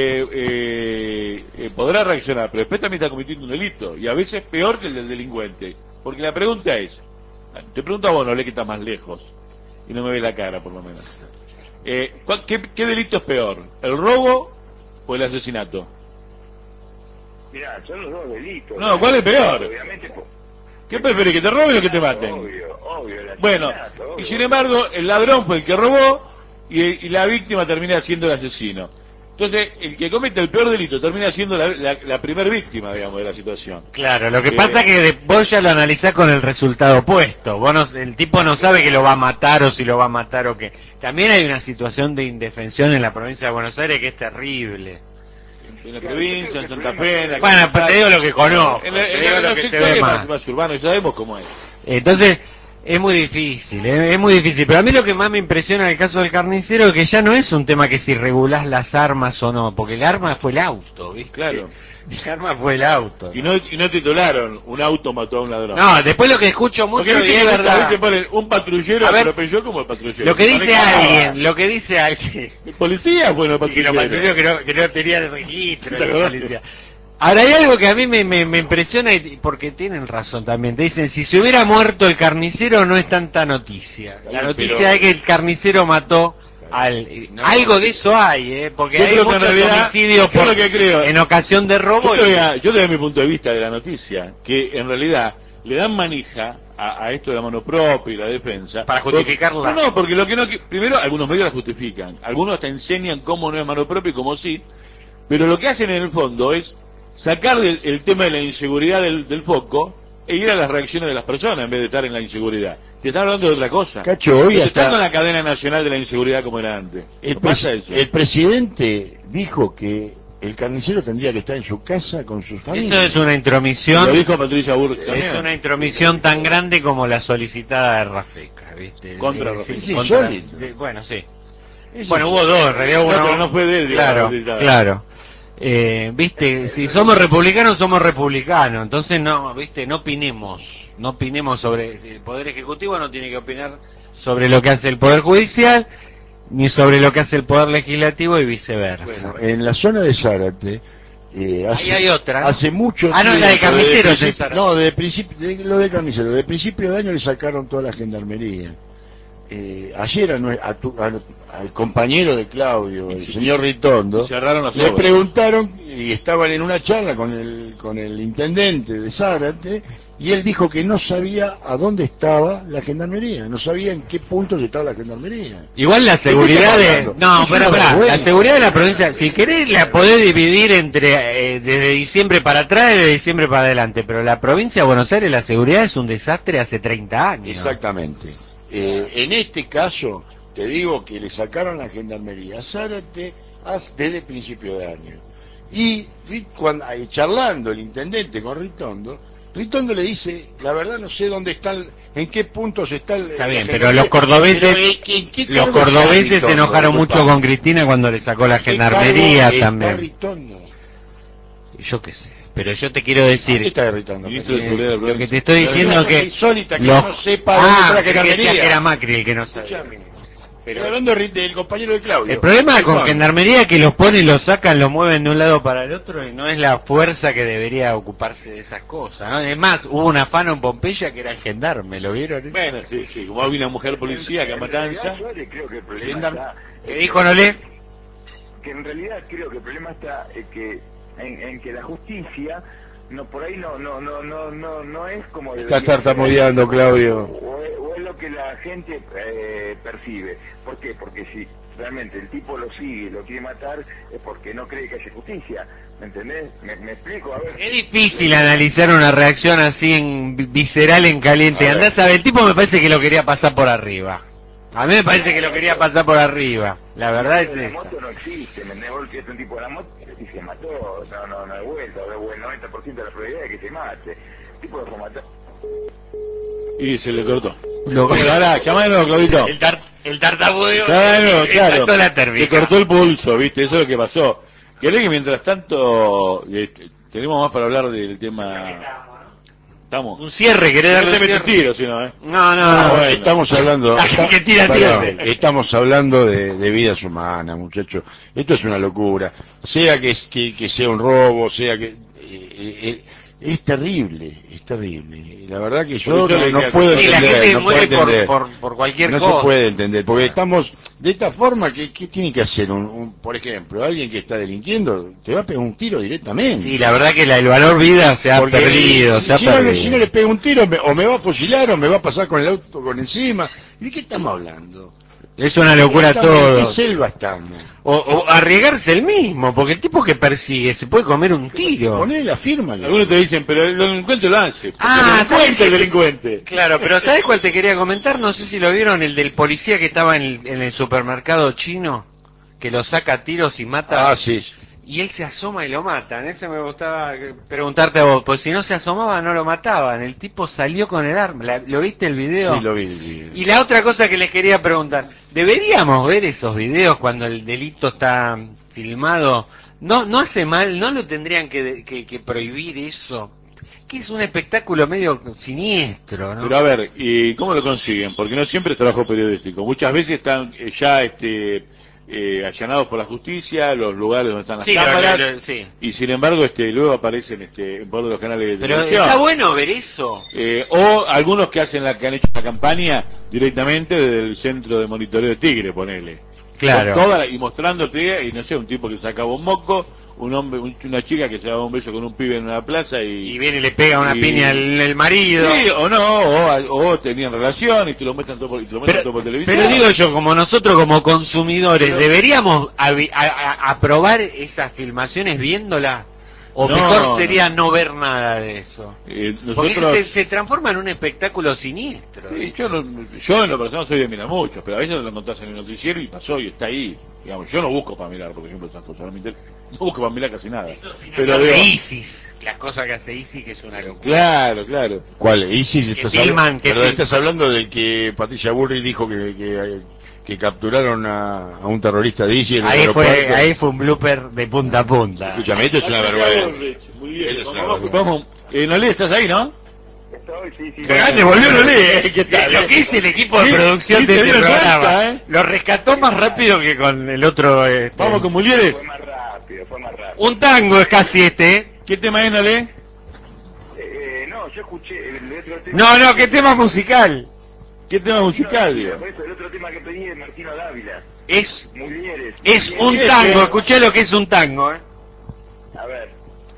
podrá reaccionar, pero después también está cometiendo un delito, y a veces peor que el del delincuente. Porque la pregunta es, te pregunto a vos, no le que está más lejos, y no me ve la cara por lo menos. ¿Qué delito es peor? ¿El robo o el asesinato? Mirá, son los dos delitos. No, ¿cuál es peor? Obviamente, ¿Qué preferís, que te roben o que te maten? Obvio, el Bueno, asesinato, obvio. y sin embargo, el ladrón fue el que robó y la víctima termina siendo el asesino. Entonces, el que comete el peor delito termina siendo la primer víctima, digamos, de la situación. Claro, lo que pasa es que vos ya lo analizás con el resultado opuesto. El tipo no sabe que lo va a matar o si lo va a matar o qué. También hay una situación de indefensión en la provincia de Buenos Aires que es terrible. En la provincia, en Santa Fe, en la Bueno, pero te digo lo que conozco. en te digo lo los que se sectores ve más. más urbanos, y sabemos cómo es. Entonces, Es muy difícil, es muy difícil. Pero a mí lo que más me impresiona en el caso del carnicero es que ya no es un tema que si regulás las armas o no, porque el arma fue el auto, ¿viste? Claro. El arma fue el auto. Y no titularon, un auto mató a un ladrón. No, después lo que escucho mucho Porque y viste es que muchas verdad. veces ponen un patrullero A ver, atropelló como el patrullero. Lo que dice Manejaba. alguien, lo que dice alguien. El policía fue el Y que los patrullero. patrulleros que no tenía el registro ¿Te de la acordás? policía. Ahora hay algo que a mí me impresiona porque tienen razón también. Te dicen, si se hubiera muerto el carnicero no es tanta noticia. La Sí, noticia pero- es que el carnicero mató al... No. Algo de eso hay, porque Yo hay creo que en muchos realidad, homicidios yo lo que creo- en ocasión de robo. Yo te doy mi punto de vista de la noticia, que en realidad le dan manija a esto de la mano propia y la defensa. Para justificarla. No, porque lo que no... Primero, algunos medios la justifican. Algunos hasta enseñan cómo no es mano propia y cómo sí. Pero lo que hacen en el fondo es sacar el tema de la inseguridad del foco e ir a las reacciones de las personas en vez de estar en la inseguridad. Te están hablando de otra cosa. Cacho, hoy Se hasta- está con la cadena nacional de la inseguridad como era antes. El, ¿No pasa eso? el presidente dijo que el carnicero tendría que estar en su casa con sus familias. Eso es una intromisión. Lo dijo Patricia Burke también. Es una intromisión tan grande como la solicitada de Rafeca, ¿viste? Contra Sí, Rafeca. Sí, contra- insólito. bueno, sí. Eso Bueno, es- hubo dos, en realidad No, uno... pero no fue de él, Claro, digamos, claro. Viste, si somos republicanos, somos republicanos. Entonces, no, viste, no opinemos sobre... El Poder Ejecutivo no tiene que opinar sobre lo que hace el Poder Judicial, ni sobre lo que hace el Poder Legislativo y viceversa. Bueno, en la zona de Zárate, Ahí hay otra, ¿no? hace mucho Ah, no, la de tiempo, carniceros desde en Zárate. No, de principio, lo de carnicero. De principio de año le sacaron toda la gendarmería. Ayer al compañero de Claudio, el señor Ritondo, Y cerraron las le obras. preguntaron, y estaban en una charla con el intendente de Zárate, y él dijo que no sabía a dónde estaba la gendarmería, no sabía en qué puntos estaba la gendarmería. Igual la seguridad ¿De qué de... estamos hablando? No, Es pero una pará, vergüenza. la seguridad de la provincia, si querés la podés dividir entre desde diciembre para atrás y de diciembre para adelante, pero la provincia de Buenos Aires la seguridad es un desastre hace 30 años. Exactamente. En este caso, te digo que le sacaron la gendarmería a Zárate desde principio de año. Y cuando, charlando el intendente con Ritondo le dice, la verdad no sé dónde está, en qué puntos está el... Está bien, la pero gendarmería. los cordobeses, Pero, ¿en qué los cargo cordobeses está se Ritondo? enojaron mucho Disculpa. con Cristina cuando le sacó la ¿En qué gendarmería cargo está también. Ritondo? Yo qué sé, pero yo te quiero ¿Qué decir, está Ritondo? Ministro de Seguridad de la lo que provincia. te estoy diciendo Pero que... insólita que los- no sepa dónde está la que decía gendarmería. que era Macri el que no sabía. Escuchame. Estoy hablando del compañero de Claudio. El problema con Ritondo. gendarmería es que los ponen, los sacan, los mueven de un lado para el otro y no es la fuerza que debería ocuparse de esas cosas, ¿no? Además, hubo un afano en Pompeya que era el gendarme, ¿lo vieron? eso? Bueno, sí, como había una mujer policía que En Matanza. realidad, yo creo que el problema Gendarme. está... ¿Qué dijo Nolé? Que en realidad creo que el problema está en que la justicia no por ahí no es como Estás tartamudeando, Claudio. o es lo que la gente percibe. ¿Por qué? Porque si realmente el tipo lo sigue y lo quiere matar es porque no cree que haya justicia. ¿Me entendés? ¿Me explico? A ver. Es difícil analizar una reacción así visceral en caliente. A ver. Andás a ver, el tipo me parece que lo quería pasar por arriba. A mí me parece que lo quería pasar por arriba. La verdad es La esa. moto no existe, ¿me entendés? Que es un tipo de la moto y se mató, no hay vuelta, o el 90% de la probabilidad de que se mate. El tipo dejó matar. Y se le cortó. Lo- Bueno, ahora, llamalo, Claudito. El tartamudeo. Claro, le claro. saltó la Te cerviz. cortó el pulso, ¿viste? Eso es lo que pasó. ¿Querés que mientras tanto tenemos más para hablar del tema? ¿Estamos? Un cierre, ¿querés No darle te un metes cierre? tiro, si no, ¿eh? No, bueno. Estamos hablando Que tira Perdón, tiros. estamos hablando de vidas humanas, muchachos. Esto es una locura. Sea que sea un robo, sea que es terrible, es terrible. La verdad que yo Por eso le no decía puedo Sí, la entender, gente no muere puedo entender. por cualquier No cosa. se puede entender, porque estamos de esta forma. ¿Qué tiene que hacer por ejemplo, alguien que está delinquiendo te va a pegar un tiro directamente? Sí, la verdad que el valor vida se ha Porque perdido, se ha si perdido. no le pega un tiro, o me va a fusilar o me va a pasar con el auto con encima. ¿Y de qué estamos hablando? Es una locura Estamos- ¿En todo. qué selva estamos? O arriesgarse el mismo, porque el tipo que persigue se puede comer un tiro. Poner la firma. Algunos te dicen, pero el delincuente lo hace. Ah, el ¿sabes delincuente, qué? el delincuente. Claro, pero ¿sabes cuál te quería comentar? No sé si lo vieron, el del policía que estaba en el supermercado chino, que lo saca a tiros y mata. Ah, sí. y él se asoma y lo matan. Ese me gustaba preguntarte a vos, pues si no se asomaba no lo mataban. El tipo salió con el arma. ¿Lo viste el video? Sí, lo vi. Y la otra cosa que les quería preguntar, ¿deberíamos ver esos videos cuando el delito está filmado? No hace mal, no lo tendrían que prohibir eso, que es un espectáculo medio siniestro, ¿no? Pero a ver, ¿y cómo lo consiguen? Porque no siempre es trabajo periodístico. Muchas veces están ya allanados por la justicia, los lugares donde están las Sí, cámaras, sí. y sin embargo luego aparecen en por los canales de Pero televisión. está bueno ver eso. O algunos que han hecho la campaña directamente desde el centro de monitoreo de Tigre, ponele. Claro. Y mostrándote, y no sé, un tipo que sacaba un moco, un hombre, una chica que se daba un beso con un pibe en una plaza Y viene y le pega una piña al marido. Sí, o no, o tenían relación y te lo muestran todo por televisión. Pero digo yo, como nosotros como consumidores, ¿deberíamos aprobar esas filmaciones viéndolas? ¿O No, mejor sería no ver nada de eso? Porque nosotros, se transforma en un espectáculo siniestro. sí, yo en lo personal soy de mirar mucho, pero a veces lo encontrás en el noticiero y pasó y está ahí. Digamos, yo no busco para mirar, por ejemplo, esas cosas, no busco para mirar casi nada. Pero de digo, ISIS, las cosas que hace ISIS, que es una locura. claro. ¿Cuál? ¿Isis? Que Estás hablando del que Patricia Bullrich dijo que capturaron a un terrorista de ISIS en el aeropuerto. Ahí fue un blooper de punta a punta. Escúchame, esto es una vergüenza. Muy bien. Esto es una Vamos, vergüenza. Nolé, ¿estás ahí, no? Estoy, sí. Grande, volvió Nolé. ¿Qué tal? Lo que hizo el equipo de Sí, producción sí, de se este dieron programa. cuenta, Lo rescató más rápido que con el otro. Vamos con Mulieres. Fue más rápido. Un tango es casi este. ¿Qué tema es, Nolé? No, yo escuché el otro tema. No, qué tema musical. ¿Qué tema musical, digo? Por eso, el otro tema que pedí es Martino Dávila. Es Mulieres. un tango, escuché lo que es un tango, A ver.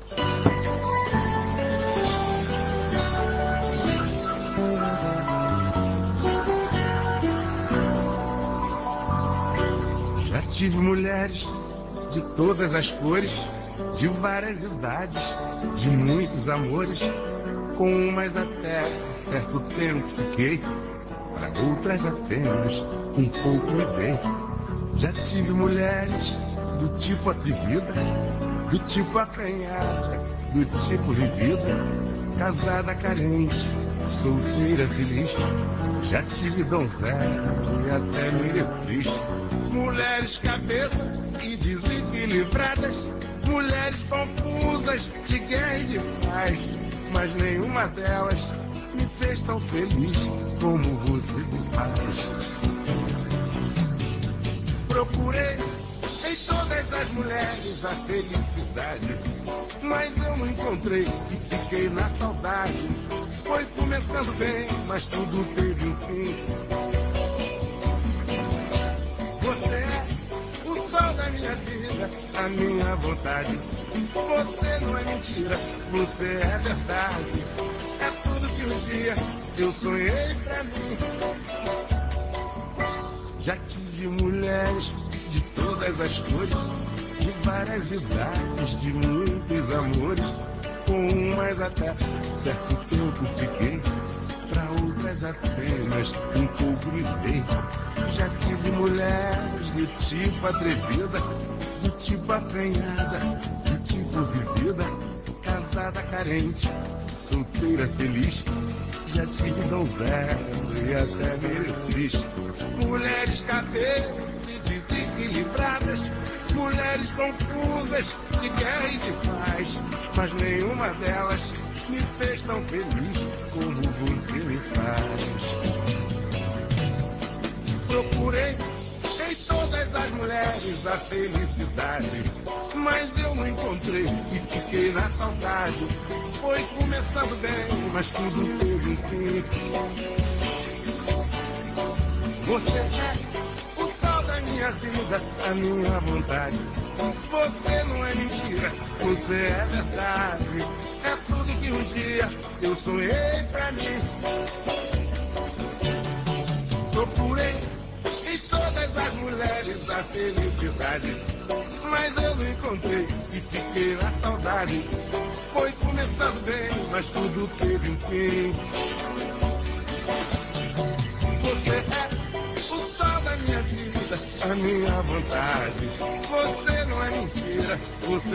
Já tive mulheres de todas as cores, de várias idades, de muitos amores. Com umas até certo tempo fiquei, para outras apenas pouco me dei. Já tive mulheres do tipo atrevida, do tipo acanhada, do tipo vivida, casada carente, solteira feliz. Já tive donzela e até meretriz. Mulheres cabeça e desequilibradas, mulheres confusas de guerra e de paz, mas nenhuma delas me fez tão feliz como você me faz. Procurei em todas as mulheres a felicidade, mas eu não encontrei e fiquei na saudade. Foi começando bem, mas tudo teve um fim. Você é o sol da minha vida, a minha vontade. Você não é mentira, você é verdade. É tudo que um dia eu sonhei pra mim. Já tive mulheres de todas as cores, de várias idades, de muitos amores. Com umas até certo tempo fiquei, pra outras apenas pouco me dei. Já tive mulheres do tipo atrevida, do tipo acanhada, do tipo vivida, casada carente, solteira feliz. Já tive donzela e até meretriz. Mulheres cabeças e desequilibradas, mulheres confusas de guerra e de paz, mas nenhuma delas me fez tão feliz como você me faz. Procurei em todas as mulheres a felicidade, mas eu não encontrei e fiquei na saudade. Foi começando bem, mas tudo teve um fim. Você é o sol da minha vida, a minha vontade. Você não é mentira, você é verdade. É tudo que um dia eu sonhei pra mim. Procurei em todas as mulheres a felicidade, mas eu não encontrei e fiquei na saudade. Foi começando bem, mas tudo teve um fim. Você é o sol da minha vida, a minha vontade. Você não é mentira, você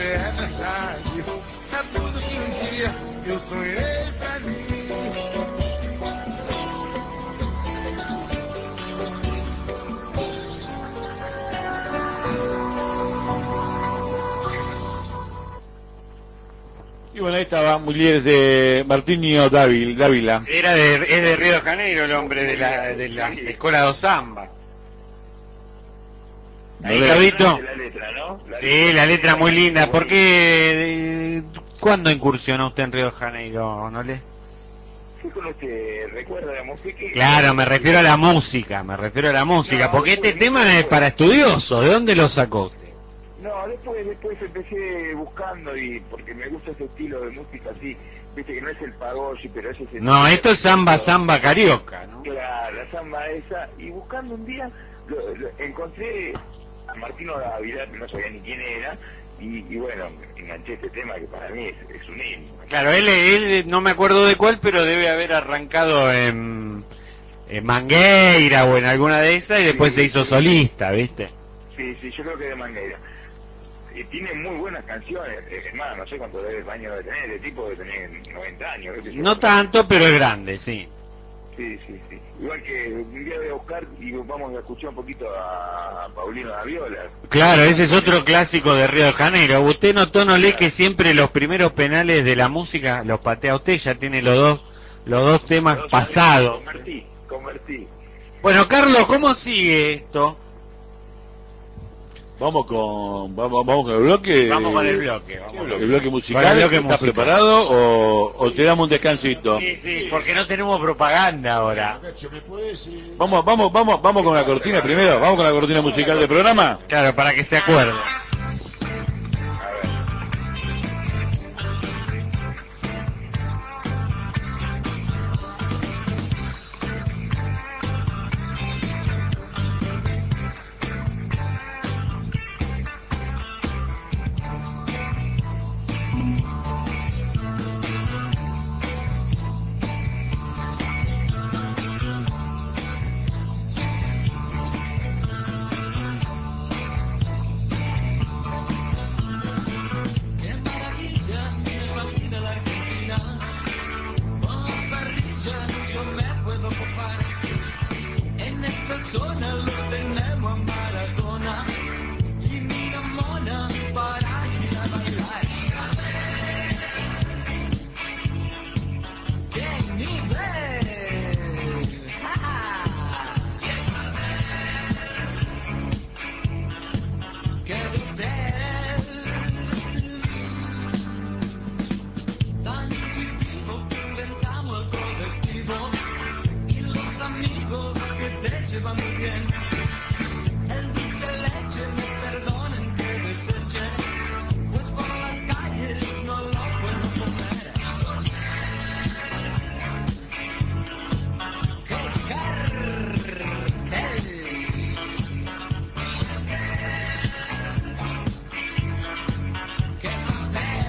ahí estaba Mujeres de Martinho Dávila. Es de Río de Janeiro el hombre de la escuela de Samba. Ahí, Claudito. La letra, ¿no? Sí, la letra muy linda. ¿Por qué? ¿Cuándo incursionó usted en Río de Janeiro, Nole? ¿Qué con usted? ¿Recuerda la música? Claro, me refiero a la música, No, porque este después, tema es después. para estudiosos. ¿De dónde lo sacó usted? No, después empecé buscando y porque me gusta ese estilo de música así, viste que no es el pagolli, pero es ese No, estilo esto es samba carioca, ¿no? Claro, la samba esa, y buscando un día encontré a Martino Dávila, que no sabía ni quién era, y bueno, enganché este tema que para mí es un himno. Claro, él no me acuerdo de cuál, pero debe haber arrancado en Mangueira o en alguna de esas y después Sí, se hizo sí. solista, ¿viste? Sí, yo creo que de Mangueira. Y tiene muy buenas canciones, es más, no sé cuántos años debe tener, el tipo debe tener 90 años. qué sé yo. No tanto, pero es grande, sí. Sí. Igual que un día voy a buscar y vamos a escuchar un poquito a Paulino Daviola. Claro, ese es otro clásico de Río de Janeiro. Usted notó, no lee que siempre los primeros penales de la música los patea usted, ya tiene los dos temas Dos pasados. Convertí. Bueno, Carlos, ¿cómo sigue esto? Vamos con el bloque. Vamos con el bloque. El bloque musical. Con el bloque ¿Estás musical. preparado o te damos un descansito? Sí, porque no tenemos propaganda ahora. Vamos con la cortina primero. Vamos con la cortina musical del programa. Claro, para que se acuerde. A ver. Qué maravilla, me fascina la Argentina. Con parrilla yo me puedo copar. En esta zona lo tenemos a Maradona y mira mona para ir a bailar. ¡Qué nivel! ¡Ja, ja! ¡Qué nivel! Tan intuitivo que inventamos el colectivo y los amigos que se llevan muy bien. El dulce de leche, me perdonen que deseche, pues por las calles no lo puedo comer. ¡Qué cartel! ¡Qué papel!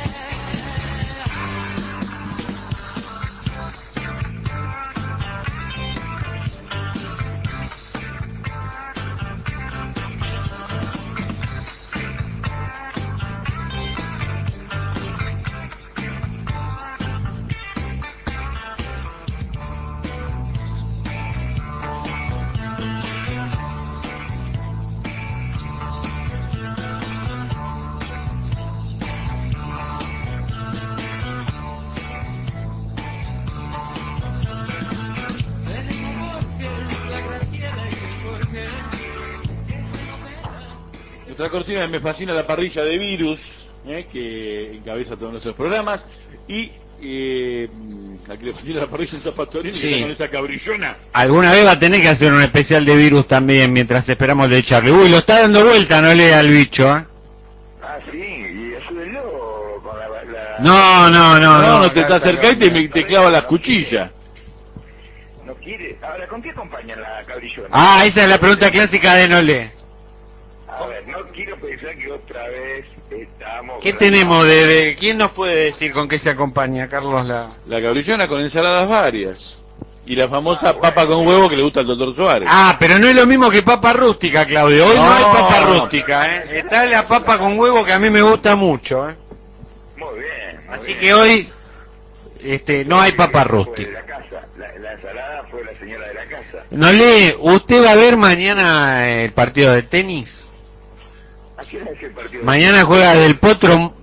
Tenemos Borges, la Graciela y el Jorge. ¡Qué fenomenal! Nuestra cortina Me Fascina la Parrilla de Virus, que encabeza todos nuestros programas. Y a que le fascina la parrilla el Zapatorino, Sí. que está con esa cabrillona. Alguna vez va a tener que hacer un especial de virus también mientras esperamos de echarle. Uy, lo está dando vuelta, no lea al bicho, ¿eh? Ah, sí, y ayúdenlo con la... No, No, te acercás y te clava las cuchillas. No quiere. Ahora, ¿con qué acompañan la cabrillona? Ah, esa es la pregunta clásica de Nole. A ver, no quiero pensar que otra vez estamos... ¿Qué con la- tenemos ¿Quién nos puede decir con qué se acompaña, Carlos? La cabrillona con ensaladas varias. Y la famosa Ah, bueno, papa con huevo que le gusta al doctor Suárez. Ah, pero no es lo mismo que papa rústica, Claudio. Hoy no, No. hay papa rústica, ¿eh? Está la papa con huevo que a mí me gusta mucho, ¿eh? Muy bien. muy Así bien. que hoy no hay papa Fue de rústica. la casa. La ensalada fue la señora de la casa. Nole, ¿usted va a ver mañana el partido de tenis? ¿A quién es el partido? Mañana juega Del Potro.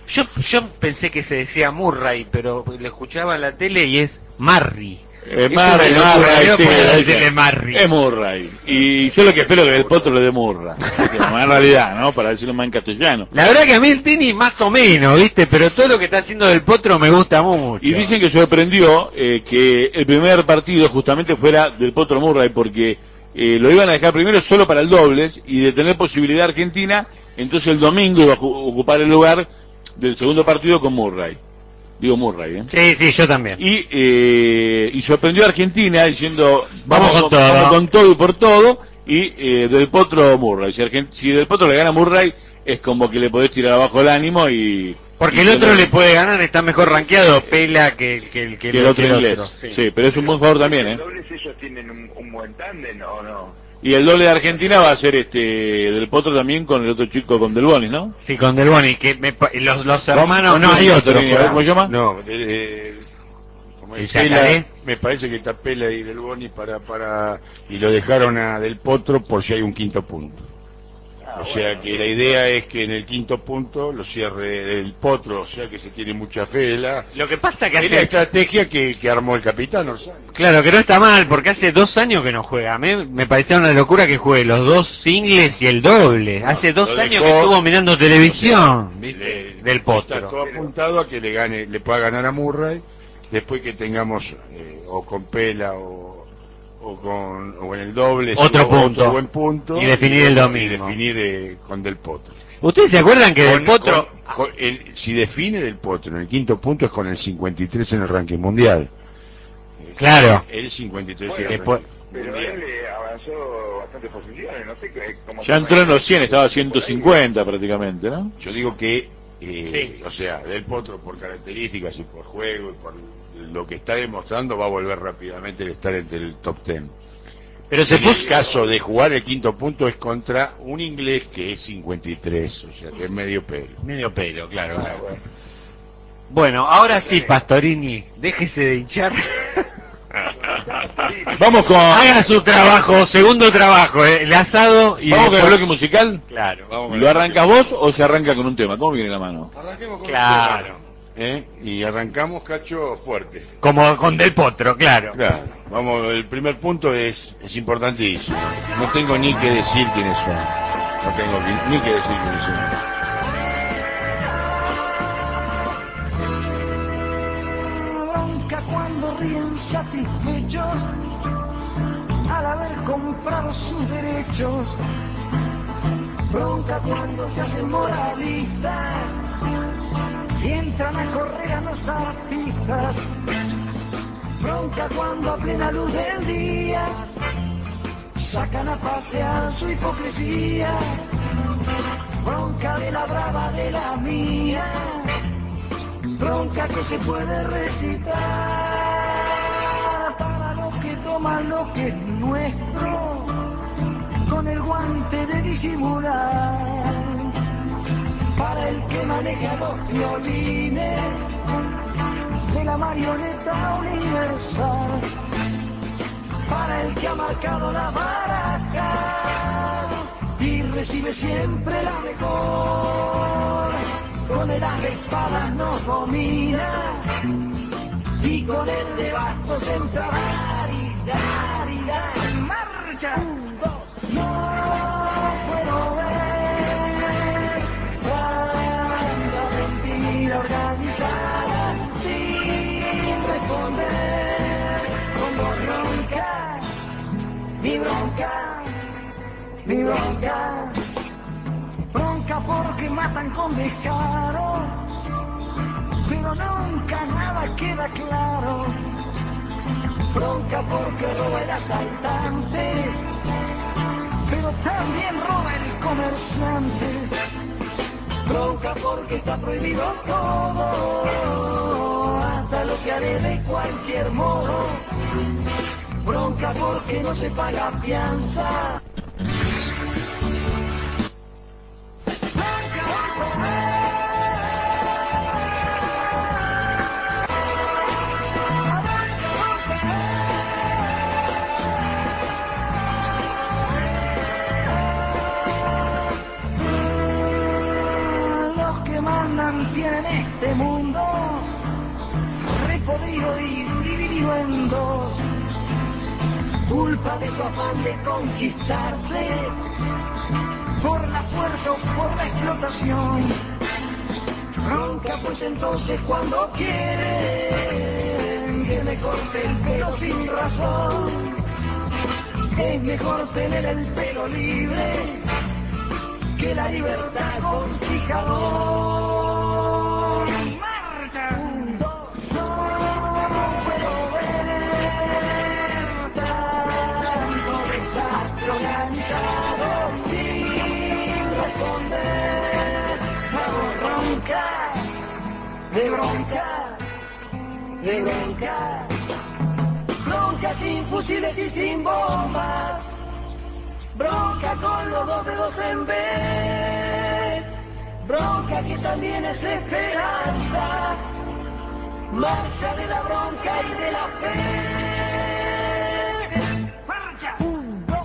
Yo pensé que se decía Murray, pero lo escuchaba en la tele y es Marry. Es Murray, una locura, Murray, no sí, puedo sí. decirle Marry. Es Murray. Y yo lo que espero que el Potro le dé Murra. En realidad, ¿no? Para decirlo más en castellano. La verdad que a mí el tenis más o menos, ¿viste? Pero todo lo que está haciendo Del Potro me gusta mucho. Y dicen que sorprendió que el primer partido justamente fuera del Potro Murray, porque lo iban a dejar primero solo para el dobles, y de tener posibilidad Argentina, entonces el domingo iba a ocupar el lugar del segundo partido con Murray. Digo Murray, ¿eh? Sí, sí, yo también. Y sorprendió a Argentina diciendo Vamos con todo. vamos con todo y por todo, y Del Potro Murray. Si Del Potro le gana a Murray, es como que le podés tirar abajo el ánimo y... Porque el otro le puede ganar, está mejor rankeado, pela que el otro inglés. Sí, pero es un buen jugador también, ¿eh? ¿Los dobles ellos tienen un buen tándem o no? Y el doble de Argentina va a ser Del Potro también con el otro chico, con Del Boni, ¿no? Sí, con Del Boni, que los hermanos, no hay otro. ¿Cómo se llama? No, como ¿El es Pela, Yacaré? me parece que está Pela y Del Boni y lo dejaron a Del Potro por si hay un quinto punto. O sea que la idea es que en el quinto punto lo cierre el Potro, o sea que se tiene mucha fe. Lo que pasa que Es la hace... estrategia que armó el capitán Orsani. Claro, que no está mal, porque hace 2 años que no juega. Me parecía una locura que juegue los 2 singles y el doble. Hace 2 lo años dejó- que estuvo mirando televisión, Le- ¿viste? Del Está Potro. todo apuntado a que le pueda ganar a Murray después que tengamos o con Pela o en el doble Otro punto. buen punto Y definir el domingo. y definir con Del Potro. ¿Ustedes se acuerdan que Del Potro... Si define Del Potro en el quinto punto es con el 53 en el ranking mundial. Claro. El 53 Bueno, en el después- ranking Pero mundial. él avanzó bastantes posiciones, no sé cómo... Ya entró en los 100, estaba a 150 prácticamente, ¿no? Yo digo que, Sí. o sea, Del Potro por características y por juego y por lo que está demostrando va a volver rápidamente a estar entre el top 10. Pero se En el puso... caso de jugar el quinto punto es contra un inglés que es 53, o sea que es medio pelo. Medio pelo, claro. Bueno, ahora sí, Pastorini, déjese de hinchar. Vamos con... Haga su trabajo, segundo trabajo, el asado y ¿Vamos con el después- bloque musical? Claro, vamos con ¿Lo el arrancas vos o se arranca con un tema? ¿Cómo viene la mano? Arranquemos con Claro. el tema, y arrancamos, Cacho, fuerte. Como con Del Potro, claro. Claro, vamos, el primer punto es importantísimo. No tengo ni que decir quiénes son. No tengo ni que decir quiénes son. Bronca cuando ríen satisfechos al haber comprado sus derechos. Bronca cuando se hacen moralistas y entran a correr a los artistas. Bronca cuando a plena luz del día sacan a pasear su hipocresía. Bronca de la brava de la mía. Bronca que se puede recitar para los que toman lo que es nuestro con el guante de disimular, para el que maneja los violines de la marioneta universal, para el que ha marcado la baraja y recibe siempre la mejor. Con el as de espadas nos domina y con el de bastos entra dar y dar y dar. ¡Marcha! 1, 2, no puedo ver cuánta mentira organizada sin responder. Como bronca, mi bronca, mi bronca. Bronca porque matan con descaro, pero nunca nada queda claro. Bronca porque roba el asaltante, pero también roba el comerciante. Bronca porque está prohibido todo, hasta lo que haré de cualquier modo. Bronca porque no se paga fianza. Los que mandan tienen este mundo repodrido y dividido en dos, culpa de su afán de conquistarse por la fuerza o por la explotación. Bronca pues entonces cuando quieren que me corte el pelo sin razón. Es mejor tener el pelo libre que la libertad con fijador. ¡Marcha! 1, 2, no puedo ver tanto desastre organizado sin responder. Hago bronca, de bronca, de bronca. Bronca sin fusiles y sin bombas, bronca con los dos dedos en B, bronca que también es esperanza, marcha de la bronca y de la fe. ¡Marcha! 1, 2,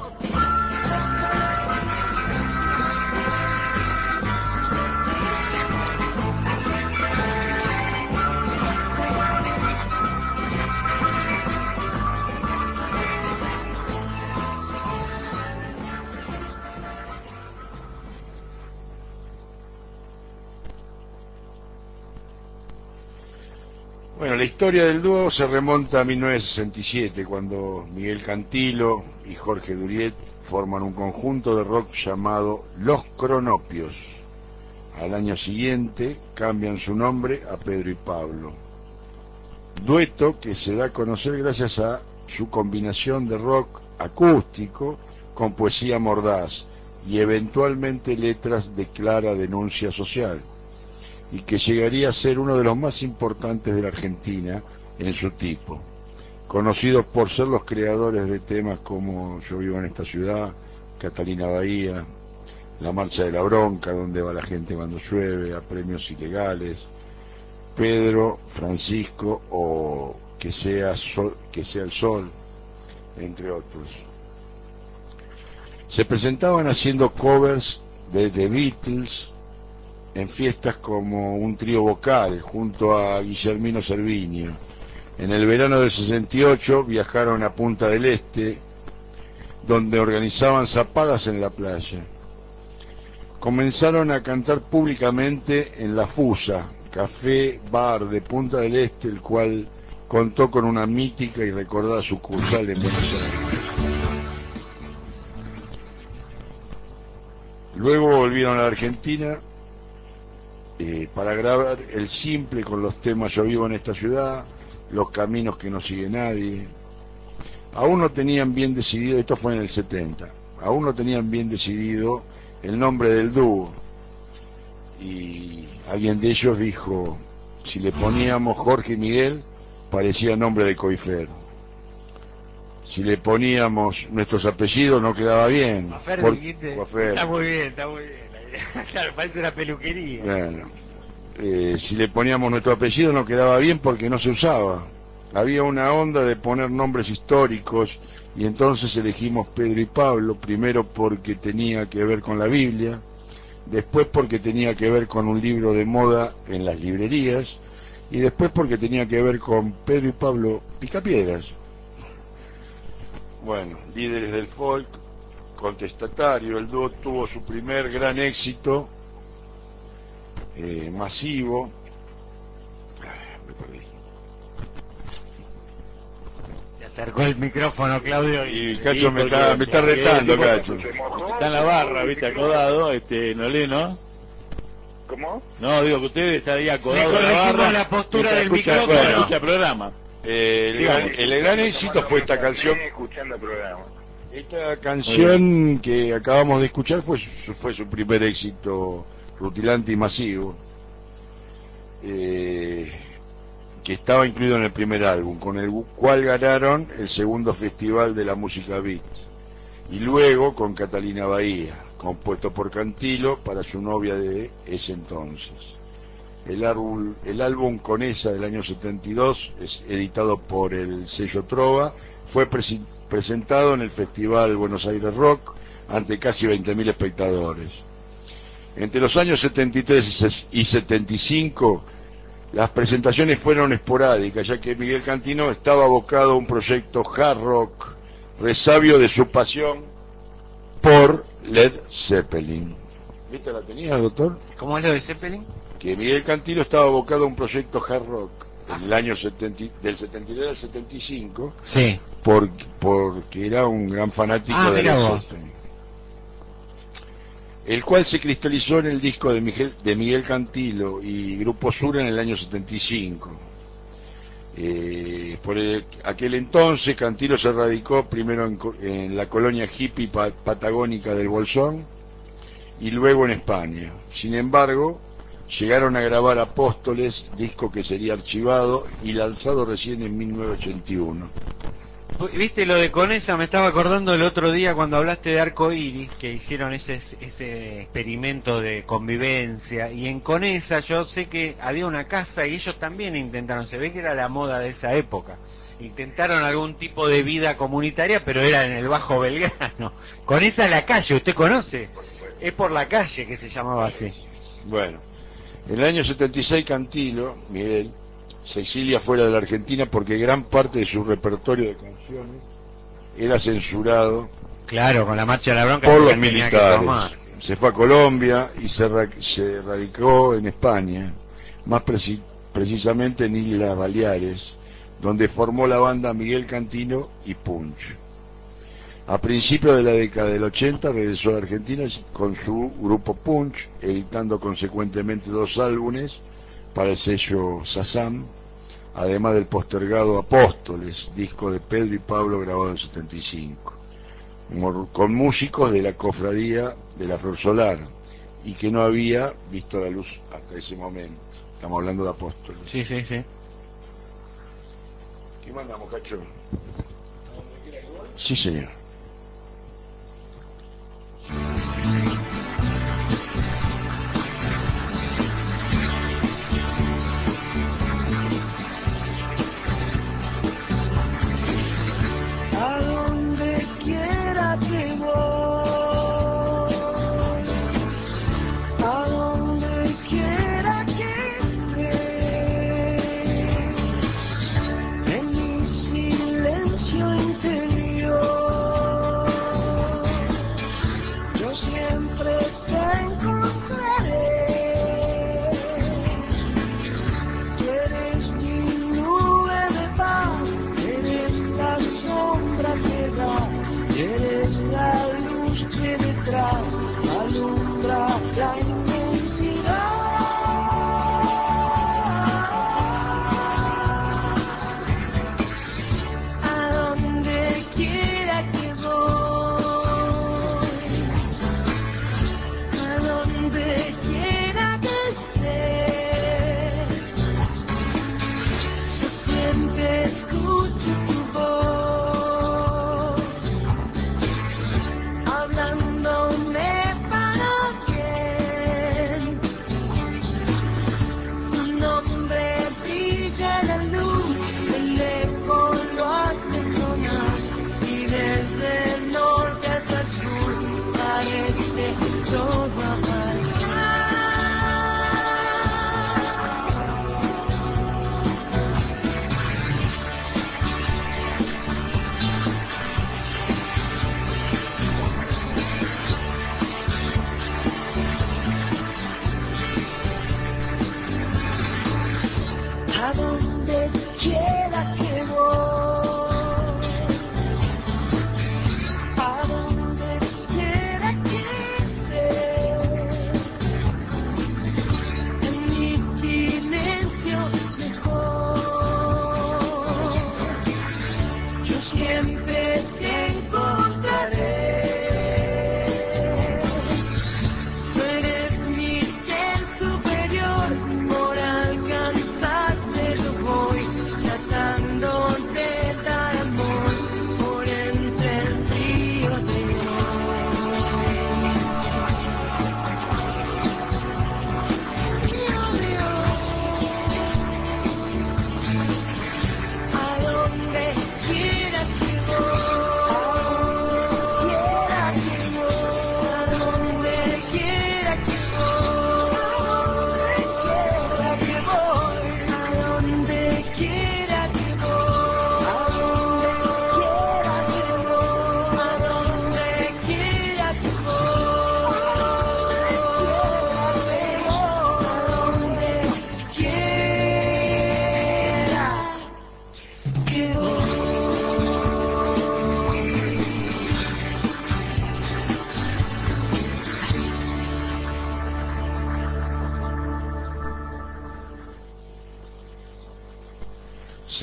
Bueno, la historia del dúo se remonta a 1967, cuando Miguel Cantilo y Jorge Duriet forman un conjunto de rock llamado Los Cronopios. Al año siguiente cambian su nombre a Pedro y Pablo. Dueto que se da a conocer gracias a su combinación de rock acústico con poesía mordaz y eventualmente letras de clara denuncia social, y que llegaría a ser uno de los más importantes de la Argentina en su tipo, conocidos por ser los creadores de temas como Yo vivo en esta ciudad, Catalina Bahía, La marcha de la bronca, Donde va la gente cuando llueve, A premios ilegales, Pedro, Francisco o Que sea el sol, entre otros. Se presentaban haciendo covers de The Beatles en fiestas como un trío vocal junto a Guillermino Cerviño. En el verano del 68 viajaron a Punta del Este, donde organizaban zapadas en la playa. Comenzaron a cantar públicamente en La Fusa, café bar de Punta del Este, el cual contó con una mítica y recordada sucursal en Buenos Aires. Luego volvieron a la Argentina para grabar El Simple con los temas Yo vivo en esta ciudad, Los caminos que no sigue nadie. Aún no tenían bien decidido, esto fue en el 70, aún no tenían bien decidido el nombre del dúo, y alguien de ellos dijo: si le poníamos Jorge y Miguel parecía nombre de coifer, si le poníamos nuestros apellidos no quedaba bien. Coafer. Está muy bien, está muy bien. Claro, parece una peluquería. Bueno, si le poníamos nuestro apellido no quedaba bien porque no se usaba. Había una onda de poner nombres históricos, y entonces elegimos Pedro y Pablo, primero porque tenía que ver con la Biblia, después porque tenía que ver con un libro de moda en las librerías, y después porque tenía que ver con Pedro y Pablo Picapiedras. Bueno, líderes del folk, contestatario, el dúo tuvo su primer gran éxito masivo. Me perdí. Se acercó el micrófono, Claudio, Y Cacho me está retando, Cacho. Está en la barra, viste, acodado, no lee, ¿no? ¿Cómo? No, digo que usted está ahí acodado Le en la corregimos barra. la postura mientras del escucha- micrófono. escucha el programa. El gran éxito fue esta canción. Escuchando el programa. Esta canción que acabamos de escuchar fue su primer éxito rutilante y masivo, que estaba incluido en el primer álbum, con el cual ganaron el segundo Festival de la Música Beat, y luego con Catalina Bahía, compuesto por Cantilo para su novia de ese entonces. El álbum Con esa del año 72, editado por el sello Trova, fue presentado en el Festival Buenos Aires Rock ante casi 20.000 espectadores. Entre los años 73 y 75 Las presentaciones fueron esporádicas, ya que Miguel Cantino estaba abocado a un proyecto hard rock, resabio de su pasión por Led Zeppelin. ¿Viste la tenías, doctor? ¿Cómo es lo de Zeppelin? Que Miguel Cantino estaba abocado a un proyecto hard rock en el año del 73 al 75, Sí. porque era un gran fanático de mira Led vos. Zeppelin, el cual se cristalizó en el disco de Miguel Cantilo y Grupo Sur en el año 75. Aquel entonces Cantilo se radicó primero en la colonia hippie patagónica del Bolsón y luego en España. Sin embargo, llegaron a grabar Apóstoles, disco que sería archivado y lanzado recién en 1981. Viste lo de Conesa, me estaba acordando el otro día cuando hablaste de Arco Iris, que hicieron ese experimento de convivencia, y en Conesa yo sé que había una casa y ellos también intentaron, se ve que era la moda de esa época, intentaron algún tipo de vida comunitaria, pero era en el Bajo Belgrano. Conesa la calle, ¿usted conoce? Es por la calle que se llamaba así. Bueno, en el año 76 Cantilo, Miguel, se exilia fuera de la Argentina porque gran parte de su repertorio de canciones era censurado Claro, con la marcha de la bronca por los tenía que militares. tomar. Se fue a Colombia y se radicó en España, más precisamente en Islas Baleares, donde formó la banda Miguel Cantino y Punch. A principios de la década del 80 regresó a la Argentina con su grupo Punch, editando consecuentemente 2 álbumes para el sello Sazam, además del postergado Apóstoles, disco de Pedro y Pablo grabado en 75, con músicos de la cofradía de la Flor Solar, y que no había visto la luz hasta ese momento. Estamos hablando de Apóstoles. Sí, sí, sí. ¿Qué mandamos, Cacho? Sí, señor. A donde quiera que voy, a donde quiera que esté, en mi silencio interior,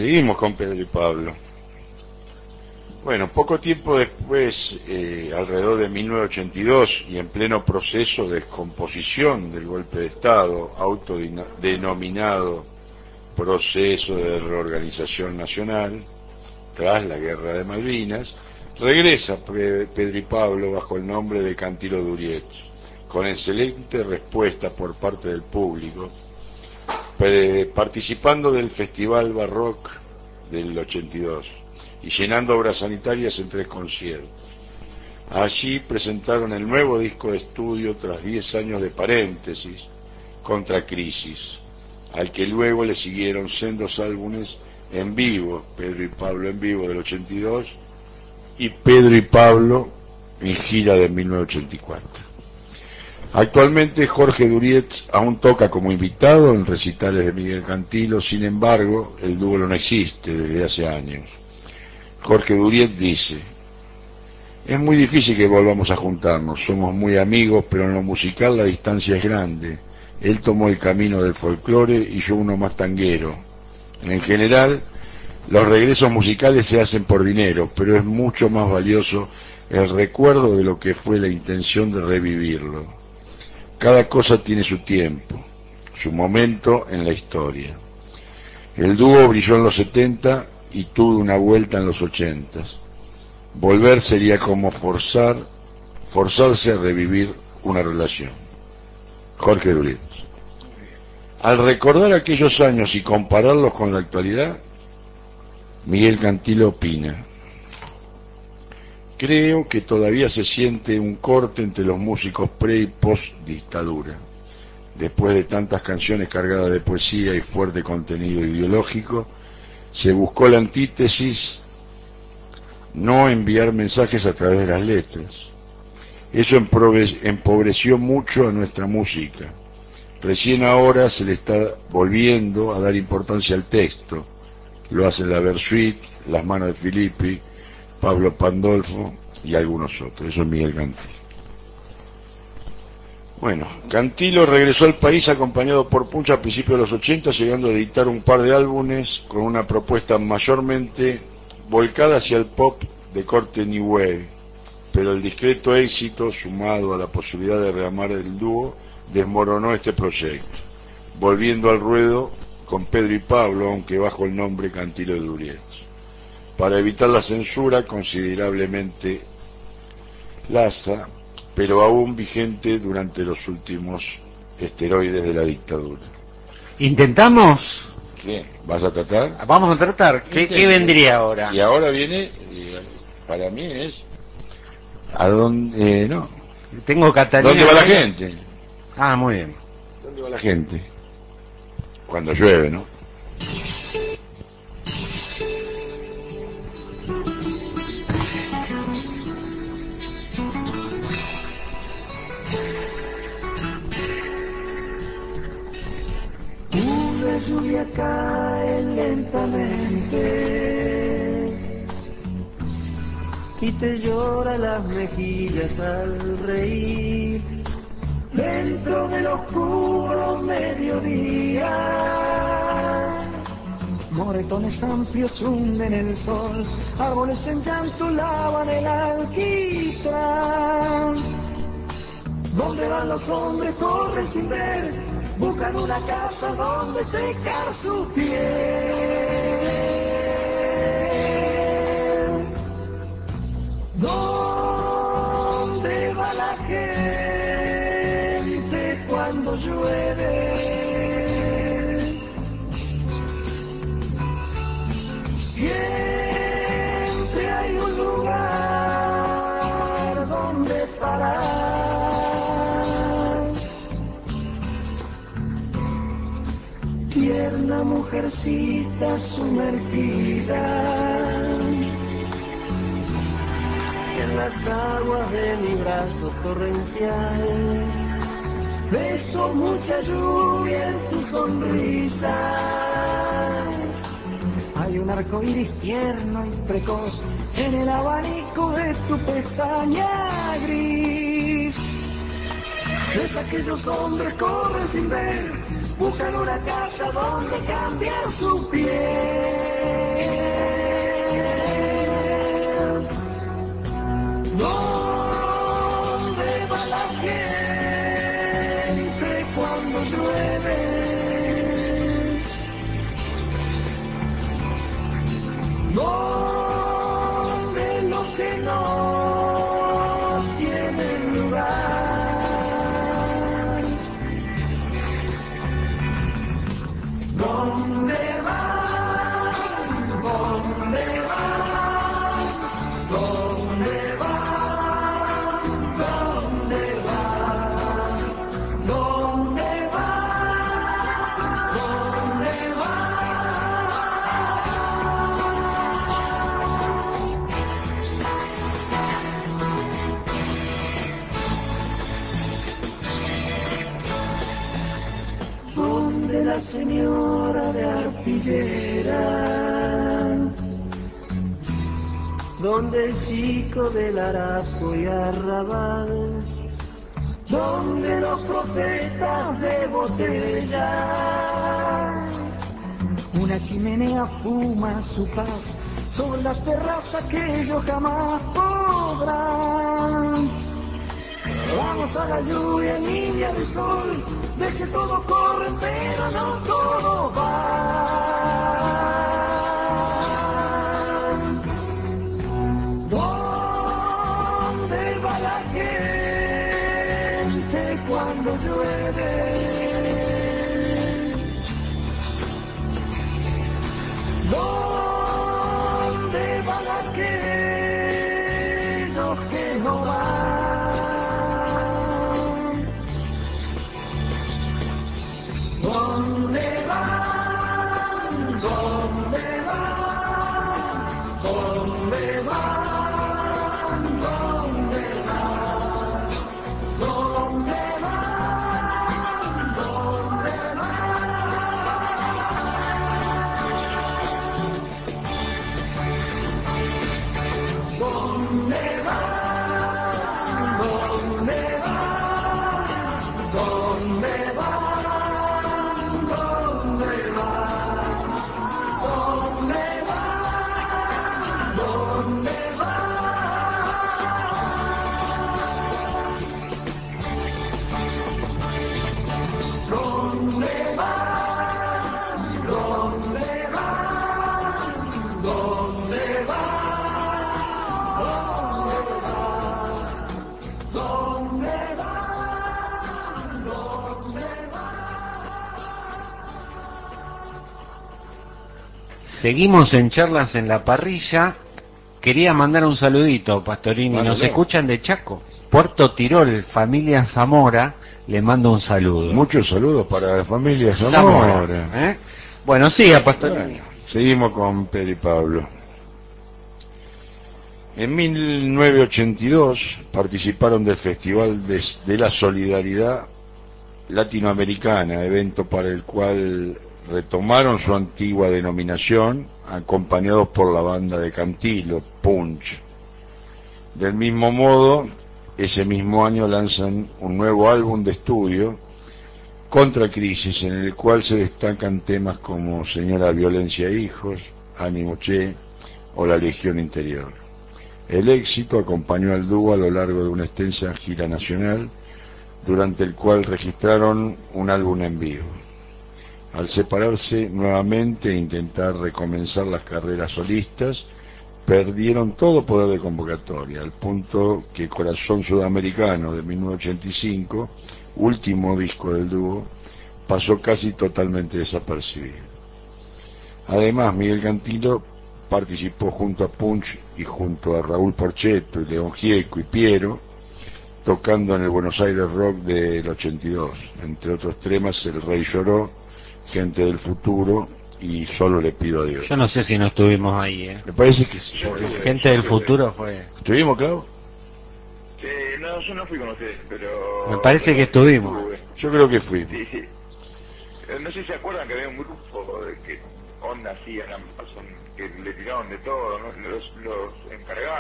Seguimos con Pedro y Pablo. Bueno, poco tiempo después, alrededor de 1982, y en pleno proceso de descomposición del golpe de Estado, autodenominado Proceso de Reorganización Nacional, tras la Guerra de Malvinas, regresa Pedro y Pablo bajo el nombre de Cantilo Durietz, con excelente respuesta por parte del público, participando del Festival Barroc del 82 y llenando obras sanitarias en 3 conciertos. Allí presentaron el nuevo disco de estudio tras 10 años de paréntesis, Contra Crisis, al que luego le siguieron sendos álbumes en vivo, Pedro y Pablo en vivo del 82 y Pedro y Pablo en gira de 1984. Actualmente Jorge Durietz aún toca como invitado en recitales de Miguel Cantilo, sin embargo el dúo no existe desde hace años. Jorge Durietz dice: es muy difícil que volvamos a juntarnos, somos muy amigos, pero en lo musical la distancia es grande. Él tomó el camino del folclore y yo uno más tanguero. En general, los regresos musicales se hacen por dinero, pero es mucho más valioso el recuerdo de lo que fue la intención de revivirlo. Cada cosa tiene su tiempo, su momento en la historia. El dúo brilló en los 70 y tuvo una vuelta en los 80. Volver sería como forzarse a revivir una relación. Jorge Durietz. Al recordar aquellos años y compararlos con la actualidad, Miguel Cantilo opina: creo que todavía se siente un corte entre los músicos pre y post dictadura. Después de tantas canciones cargadas de poesía y fuerte contenido ideológico, se buscó la antítesis, no enviar mensajes a través de las letras. Eso empobreció mucho a nuestra música. Recién ahora se le está volviendo a dar importancia al texto. Lo hacen la Versuit, Las Manos de Filippi, Pablo Pandolfo y algunos otros. Eso es Miguel Cantilo. Bueno, Cantilo regresó al país acompañado por Punch a principios de los 80, llegando a editar un par de álbumes con una propuesta mayormente volcada hacia el pop de corte New Wave, pero el discreto éxito, sumado a la posibilidad de rearmar el dúo, desmoronó este proyecto, volviendo al ruedo con Pedro y Pablo, aunque bajo el nombre Cantilo de Durietz, para evitar la censura considerablemente laxa, pero aún vigente durante los últimos esteroides de la dictadura. ¿Intentamos? ¿Qué? ¿Vas a tratar? Vamos a tratar. ¿Qué vendría ahora? Y ahora viene, para mí es, ¿a dónde? No. Tengo Catalina. ¿Dónde va la gente? Ah, muy bien. ¿Dónde va la gente? Cuando llueve, ¿no? Una lluvia cae lentamente y te llora las mejillas al reír. Dentro del oscuro mediodía, moretones amplios hunden el sol, árboles en llanto lavan el alquitrán. ¿Dónde van los hombres? Corren sin ver, buscan una casa donde secar su piel. ¿Dónde va la gente cuando llueve? Siempre hay un lugar donde parar. Tierna mujercita sumergida en las aguas de mi brazo torrencial. Beso mucha lluvia en tu sonrisa. Hay un arco iris tierno y precoz en el abanico de tu pestaña gris. Ves aquellos hombres corren sin ver, buscan una casa donde cambiar su piel. ¿Dónde va la gente cuando llueve? ¿Dónde los que no tienen lugar? ¿Dónde van? ¿Dónde van? ¿Dónde van? ¿Dónde van? ¿Dónde van? ¿Dónde van? ¿Dónde la señora de arpillera? ¿Dónde el chico del harapo y arrabal? ¿Dónde los profetas de botella? Una chimenea fuma su paz sobre la terraza que ellos jamás podrán. Vamos a la lluvia, niña de sol, de que todo corre, pero no todo va. ¿Dónde va la gente cuando llueve? ¿Dónde van aquellos que no van? ¿Dónde van? ¿Dónde van? ¿Dónde van? ¿Dónde van? ¿Dónde van? ¿Dónde van? ¿Dónde van? ¿Dónde van? ¿Dónde van? ¿Dónde van? ¿Dónde van? ¿Dónde van? ¿Dónde van? ¿Dónde van? ¿Dónde van? ¿Dónde van? ¿Dónde Seguimos en charlas en la parrilla. Quería mandar un saludito, Pastorini. Nos Mándalo. escuchan de Chaco, Puerto Tirol, familia Zamora. Le mando un saludo. Muchos saludos para la familia Zamora. ¿eh? Bueno, siga, Pastorini. Bueno, seguimos con Pedro y Pablo. En 1982 participaron del Festival de la Solidaridad Latinoamericana, evento para el cual retomaron su antigua denominación, acompañados por la banda de Cantilo, Punch. Del mismo modo, ese mismo año lanzan un nuevo álbum de estudio, Contra Crisis, en el cual se destacan temas como Señora Violencia e Hijos, Ánimo Che o La Legión Interior. El éxito acompañó al dúo a lo largo de una extensa gira nacional, durante el cual registraron un álbum en vivo. Al separarse nuevamente e intentar recomenzar las carreras solistas, perdieron todo poder de convocatoria, al punto que Corazón Sudamericano de 1985, último disco del dúo, pasó casi totalmente desapercibido. Además, Miguel Cantilo participó junto a Punch y junto a Raúl Porchetto y León Gieco y Piero, tocando en el Buenos Aires Rock del 82, entre otros temas El Rey Lloró, Gente del Futuro y Solo le pido a Dios. Yo no sé si no estuvimos ahí, ¿eh? Me parece que sí. Gente del futuro fue. ¿Estuvimos, Clau? Sí, no, yo no fui con ustedes, pero... Me parece que estuvimos. estuve. Yo creo que fui. Sí, sí. No sé si se acuerdan que había un grupo de que onda hacían, que le tiraron de todo, ¿no? Los encargados, algo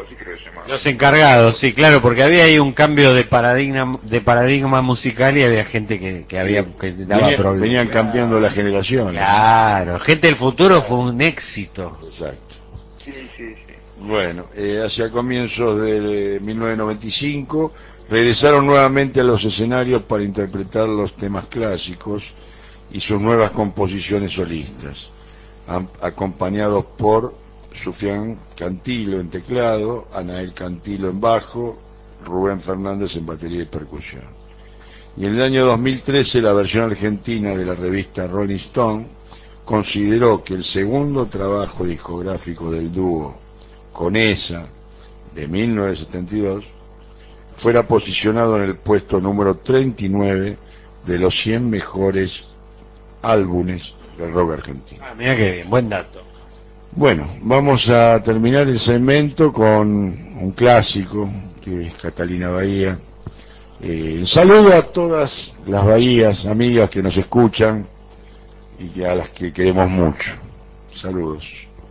así creo que se llamaba. Los encargados, sí, claro, porque había ahí un cambio de paradigma musical y había gente que daba problemas. Venían cambiando las generaciones. Claro, Gente del Futuro fue un éxito. Exacto. Sí, sí, sí. Bueno, hacia comienzos de 1995 regresaron nuevamente a los escenarios para interpretar los temas clásicos y sus nuevas composiciones solistas, acompañados por Sufjan Cantilo en teclado, Anael Cantilo en bajo, Rubén Fernández en batería y percusión. Y en el año 2013 la versión argentina de la revista Rolling Stone consideró que el segundo trabajo discográfico del dúo, Conesa, de 1972, fuera posicionado en el puesto número 39 de los 100 mejores álbumes del rock argentino. Mira qué bien, buen dato. Bueno, vamos a terminar el segmento con un clásico, que es Catalina Bahía. Saludo a todas las Bahías, amigas que nos escuchan y a las que queremos mucho. Saludos.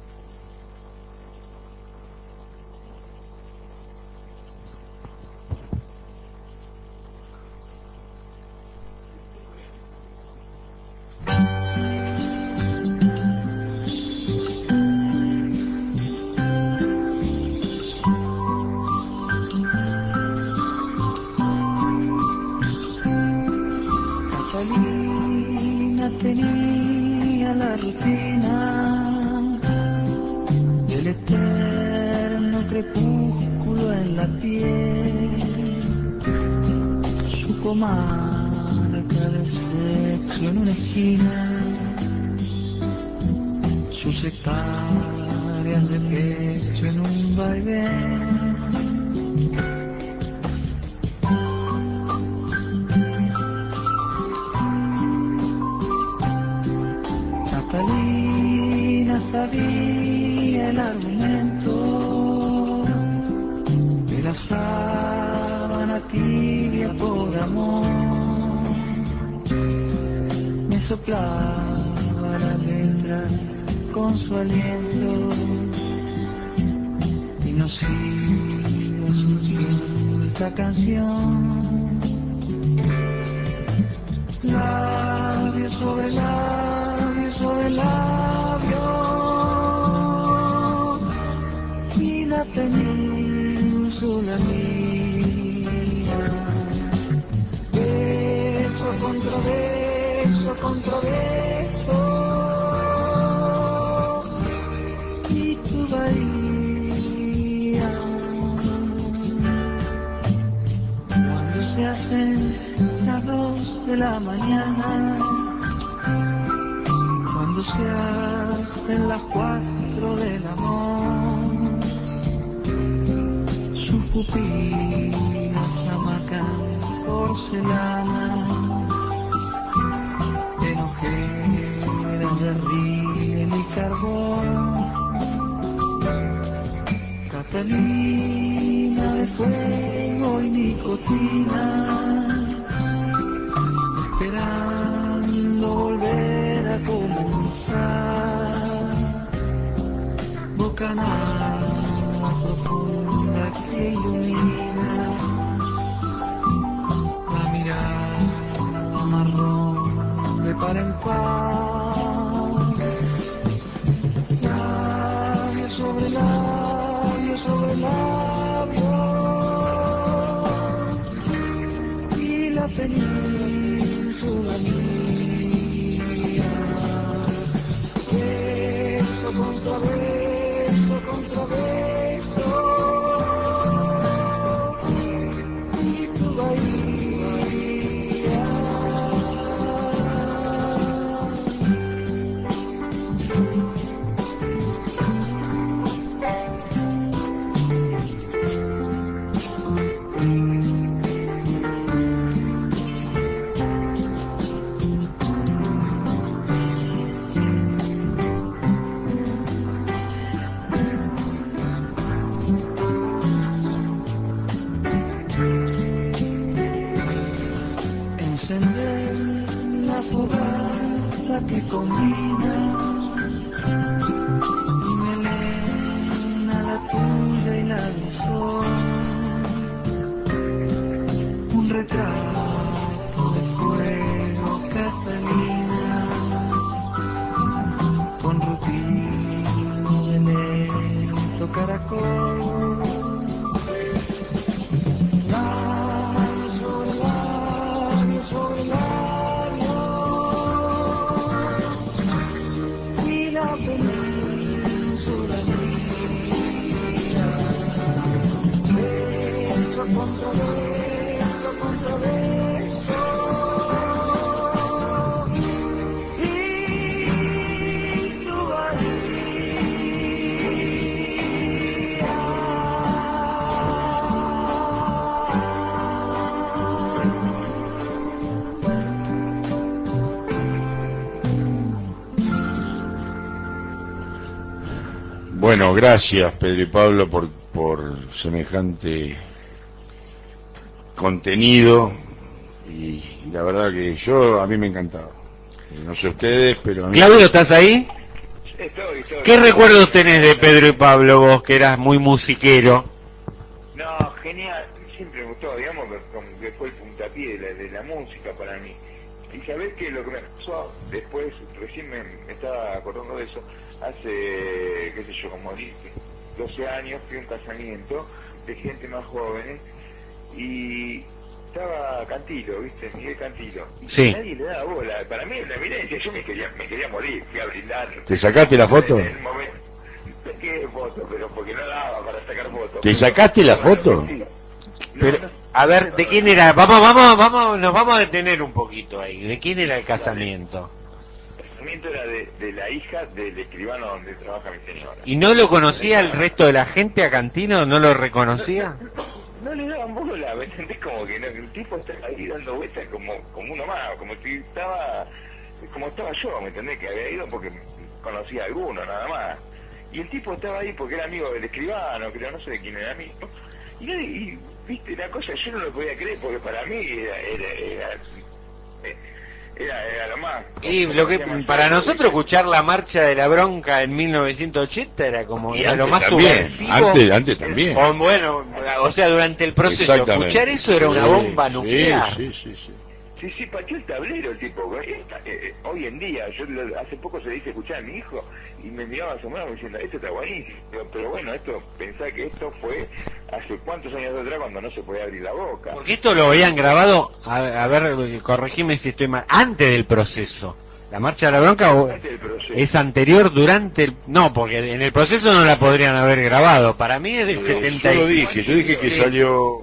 Catalina tenía la rutina del eterno crepúsculo en la piel, su comarca de sexo en una esquina, sus hectáreas de pecho en un vaivén. Catalina sabía el argumento de la sábana tibia por amor, me soplaba la letra con su aliento y nos iba surgiendo esta canción. Labio sobre labio sobre labio y la península mía, beso contra beso contra beso y tu bahía. Cuando se hacen las 2 de la mañana, cuando se hacen las 4 del amor, sus pupilas amacan porcelana, en ojeras de riel y carbón. Catalina de fuego y nicotina, esperando volver a comenzar, bocanada profunda que ilumina la mirada marrón de par en par, labio sobre labio sobre labio Bueno, gracias Pedro y Pablo por semejante contenido, y la verdad que a mí me encantaba. No sé ustedes, pero a mí... Claudio, ¿estás ahí? Estoy. ¿Qué recuerdos tenés de Pedro y Pablo, vos que eras muy musiquero? No, genial. Siempre me gustó, digamos, como que fue el puntapié de la música para mí. Y sabés que lo que me pasó después, recién me estaba acordando de eso, hace, qué sé yo, como 12 años fui a un casamiento de gente más jóvenes y estaba Cantilo, ¿viste? Miguel Cantilo. Y Sí. nadie le daba bola. Para mí, en la evidencia, yo me quería morir, fui a brindar. ¿Te sacaste la foto? En el momento. Saqué foto, pero porque no daba para sacar fotos. ¿Te sacaste la foto? Sí. Pero, a ver, ¿de quién era? Vamos, nos vamos a detener un poquito ahí. ¿De quién era el casamiento? El casamiento era de la hija del escribano donde trabaja mi señora. ¿Y no lo conocía el resto de la gente a Cantino? ¿No lo reconocía? No le daban bola, ¿me entendés? Como que no, el tipo estaba ahí dando vueltas como uno más, como si estaba, como estaba yo, ¿me entendés? Que había ido porque conocía a alguno, nada más. Y el tipo estaba ahí porque era amigo del escribano, creo, no sé de quién era amigo. Y viste, la cosa yo no lo podía creer porque para mí era lo más. Y lo que para nosotros escuchar la marcha de la bronca en 1980 era como Y era lo antes más también, subversivo. antes también. O sea, durante el proceso Exactamente. escuchar eso era una bomba nuclear. Sí. Sí, pateó el tablero el tipo. Hoy en día, hace poco se le hice escuchar a mi hijo y me miraba asombrado diciendo, esto está buenísimo. Pero bueno, pensá que esto fue hace cuántos años atrás cuando no se podía abrir la boca. Porque esto lo habían grabado, a ver, corregime si estoy mal, antes del proceso. La marcha de la bronca Antes del proceso. es anterior, durante el... No, porque en el proceso no la podrían haber grabado. Para mí es del 70 Yo lo y... dije que Sí. salió,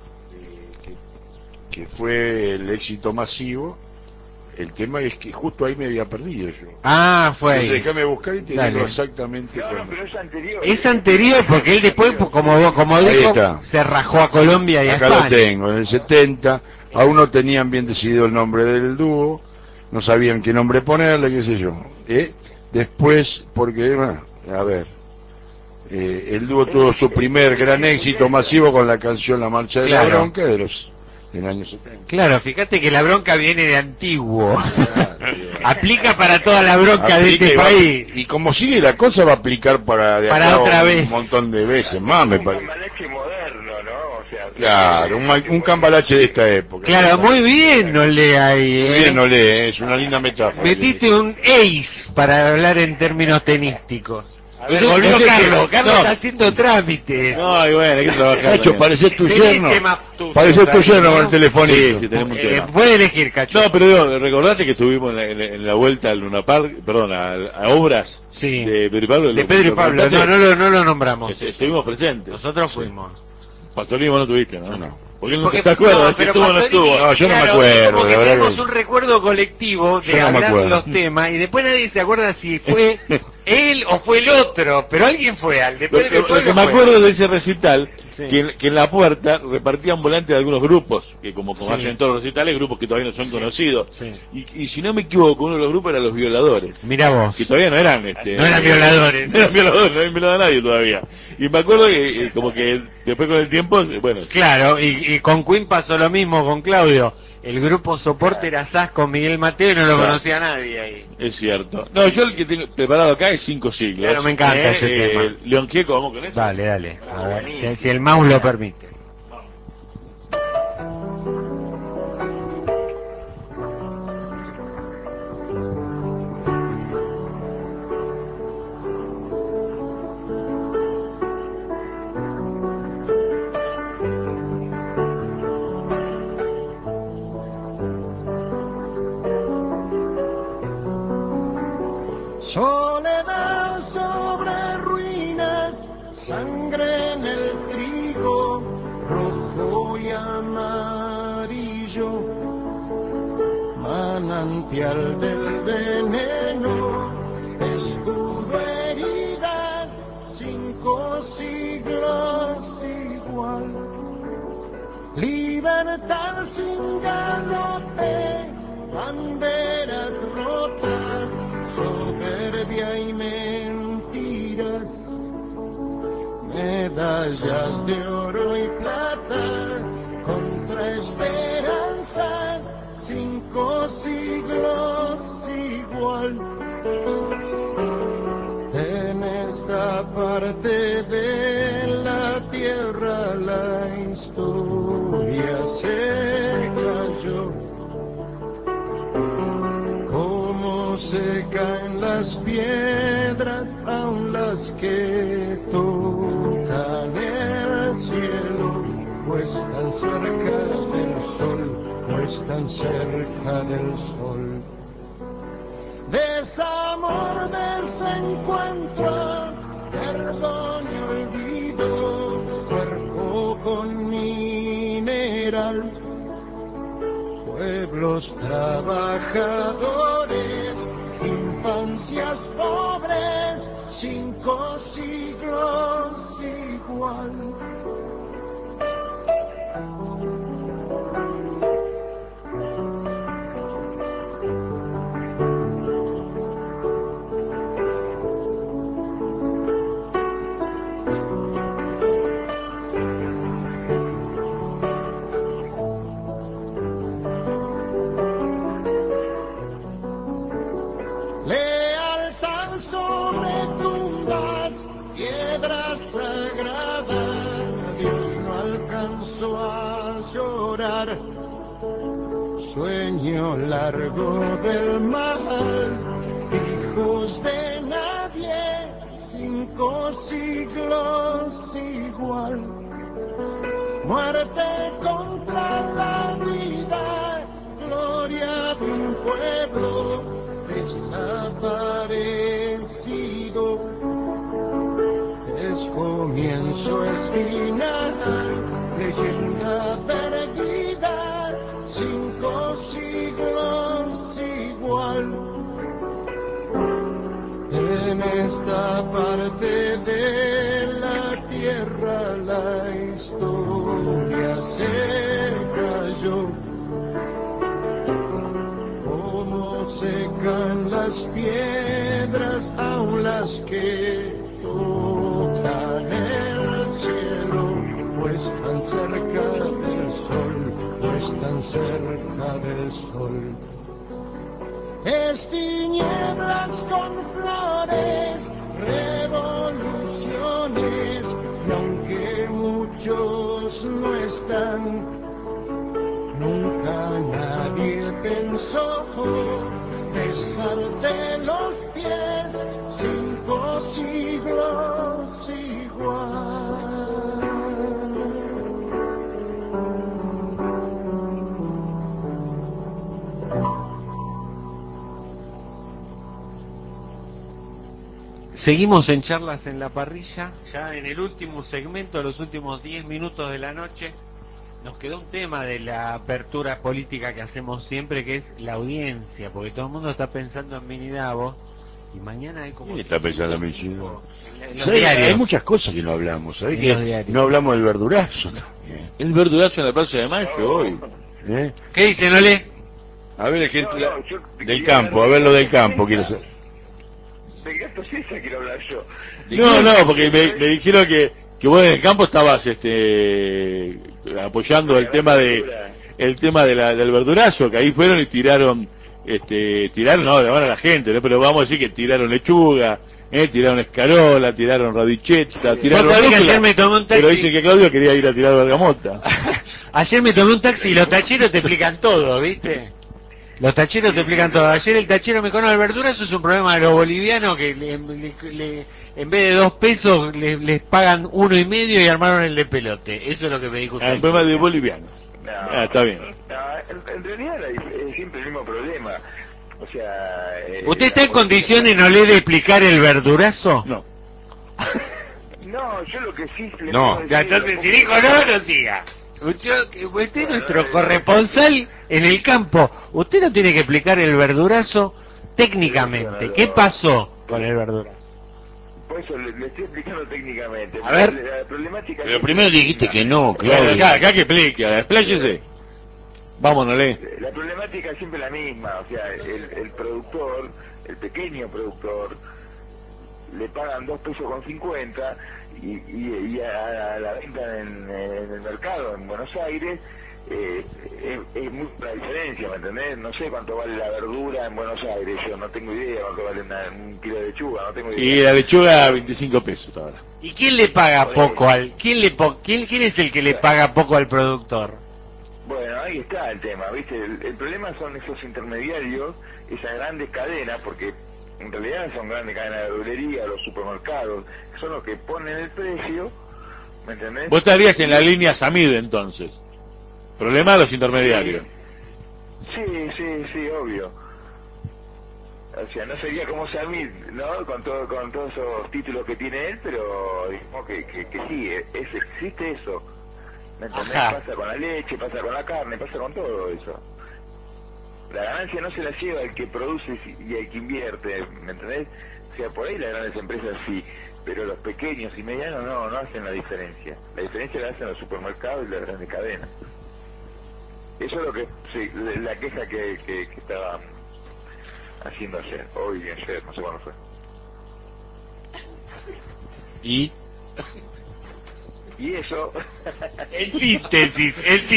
que fue el éxito masivo. El tema es que justo ahí me había perdido yo. Ah, fue ahí. Déjame buscar y te Dale. digo exactamente No, cuándo. pero es anterior. Es anterior porque él después, como Ahí dijo, está. se rajó a Colombia y a Acá España. lo tengo, en el 70, aún no tenían bien decidido el nombre del dúo, no sabían qué nombre ponerle, qué sé yo. Después, porque, bueno, a ver, el dúo tuvo su primer gran éxito masivo con la canción La Marcha de la Claro. Bronca del año 70. Claro, fíjate que la bronca viene de antiguo. Ah, Aplica para toda la bronca de Aplica este y va- país. y como sigue la cosa va a aplicar para Para acá otra un vez. montón de veces más, me Un parece. cambalache moderno, ¿no? O sea, Claro, un cambalache de esta época. Claro, muy bien, no lee ahí. Muy bien, no lee, es una linda metáfora. Metiste un ace para hablar en términos tenísticos. A ver, No sé- volvió no sé Carlos. qué- Carlos no. está haciendo trámite. No, y bueno, hay que trabajar. Cacho, también. pareces tu Tenés yerno. temas tuyos Pareces tu ahí, yerno con ¿no? el telefonito. Sí, sí, tenemos un tema. Puede elegir, Cacho. No, pero digo, recordate que estuvimos en la vuelta al Luna Park, perdón, a obras Sí. de Pedro y Pablo. De Pedro y Pablo, no lo nombramos. Estuvimos presentes. Nosotros fuimos. Pastorino vos no tuviste, ¿no? Yo no. Porque él Porque- no se acuerda no, si pero estuvo o no Pastorini- estuvo. No, yo no me claro, acuerdo, como que la verdad tenemos que- un recuerdo colectivo de Yo no me hablar acuerdo. los temas y después nadie se acuerda si fue él o fue el otro, pero alguien fue al de Lo, Pedro y lo Pablo que me fue. acuerdo de ese recital, Sí. que en la puerta repartían volantes de algunos grupos, que como Sí. hacen en todos los recitales, grupos que todavía no son Sí. conocidos. Sí. Y si no me equivoco, uno de los grupos eran los Violadores, Mirá vos. que todavía no eran No eran violadores. no eran violadores, no habían violado a nadie todavía. Y me acuerdo que como que después con el tiempo, bueno, Claro, y con Queen pasó lo mismo con Claudio. El grupo soporte era Sass con Miguel Mateo y no lo Sass. conocía nadie ahí. es cierto. No, yo el que tengo preparado acá es 5 siglos. Claro, me encanta ese tema. León Gieco, vamos con eso. Dale, dale. A ver, si el mouse lo permite. Soledad sobre ruinas, sangre en el trigo, rojo y amarillo, manantial del veneno, escudo heridas, 5 siglos igual, libertad sin galope, banderas rotas, soberbia y mentiras, huellas de oro y plata, contra esperanzas, 5 siglos igual. En esta parte de la tierra la historia se cayó, como se caen las piedras, aun las que tocan el cielo, pues tan cerca del sol, pues tan cerca del sol. Desamor, desencuentro, perdón y olvido, cuerpo con mineral, pueblos trabajadores, infancias pobres, 5 siglos igual. Lealtad sobre tumbas, piedras sagradas, Dios no alcanzó a llorar. Sueño largo del mal, hijos de nadie, 5 siglos igual. Muerte contra la vida, gloria de un pueblo desaparecido. Es comienzo, es final, leyenda perdida, 5 siglos igual. En esta parte de la tierra la historia se cayó, como secan las piedras, aun las que tocan el cielo, pues tan cerca del sol, pues tan cerca del sol. Es tinieblas con flores, revoluciones, y aunque muchos no están, nunca nadie pensó besarte los pies, 5 siglos igual. Seguimos en Charlas en la Parrilla, ya en el último segmento, los últimos 10 minutos de la noche. Nos quedó un tema de la apertura política que hacemos siempre, que es la audiencia, porque todo el mundo está pensando en Mini Davo, y mañana hay como... ¿Quién está pensando en Mini Davo? En los ¿Sabés? diarios. Hay muchas cosas que no hablamos, ¿sabés? En Que los diarios. no hablamos del verdurazo también. El verdurazo en la Plaza de Mayo hoy. ¿Eh? ¿Qué dice, Nole? A ver, gente No, yo del quería campo, a hablar ver lo de del campo, Gato quiero César. saber. De Gato César quiero hablar yo. No, porque me dijeron que vos en el campo estabas apoyando el tema del verdurazo, que ahí fueron y tiraron no, le van a la gente, ¿no? Pero vamos a decir que tiraron lechuga, tiraron escarola, tiraron radicheta, tiraron Vos sabés que rúcula, ayer me tomé un taxi. pero dicen que Claudio quería ir a tirar bergamota. Ayer me tomé un taxi y los tacheros te explican todo, ¿viste? Los tacheros te explican todo. Ayer el tachero me conoce, el verdurazo es un problema de los bolivianos que en vez de 2 pesos les pagan 1,5 y armaron el de pelote. Eso es lo que me dijo un El problema taxista. de bolivianos. No, Está bien. no, en realidad es siempre el mismo problema. O sea... ¿Usted está la en condiciones, no le de explicar el verdurazo? No. No, yo lo que sí... le No. puedo Ya, decir- entonces, si dijo no, no siga. Usted es nuestro corresponsal en el campo. Usted no tiene que explicar el verdurazo técnicamente. ¿Qué pasó con el verdurazo? Por eso le estoy explicando técnicamente. A ver. La problemática... Pero primero dijiste que no, Claro, Claudio. acá que explique, expláyese. Vámonos, La problemática es siempre la misma, o sea, el productor, el pequeño productor, le pagan 2 pesos con 50 y a la venta en el mercado en Buenos Aires es mucha la diferencia, ¿me entendés? No sé cuánto vale la verdura en Buenos Aires, yo no tengo idea cuánto vale un kilo de lechuga, no tengo idea. Y la lechuga 25 pesos ahora. ¿Y quién le paga poco al quién es el que le paga poco al productor? Bueno, ahí está el tema, ¿viste? El problema son esos intermediarios, esas grandes cadenas, porque en realidad son grandes cadenas de verdulería, los supermercados, son los que ponen el precio, ¿me entendés? Vos estarías en la línea Samid entonces. Problema de los intermediarios. Sí, obvio. O sea, no sería como Samid, ¿no? Con todos esos títulos que tiene él, pero digamos que sí, existe eso. ¿Me entendés? Ajá. Pasa con la leche, pasa con la carne, pasa con todo eso. La ganancia no se la lleva el que produce y el que invierte, ¿me entendés? O sea, por ahí las grandes empresas sí, pero los pequeños y medianos no hacen la diferencia. La diferencia la hacen los supermercados y las grandes cadenas. Eso es lo que sí, la queja que estaba haciendo ayer, no sé cuándo fue. Y eso En síntesis.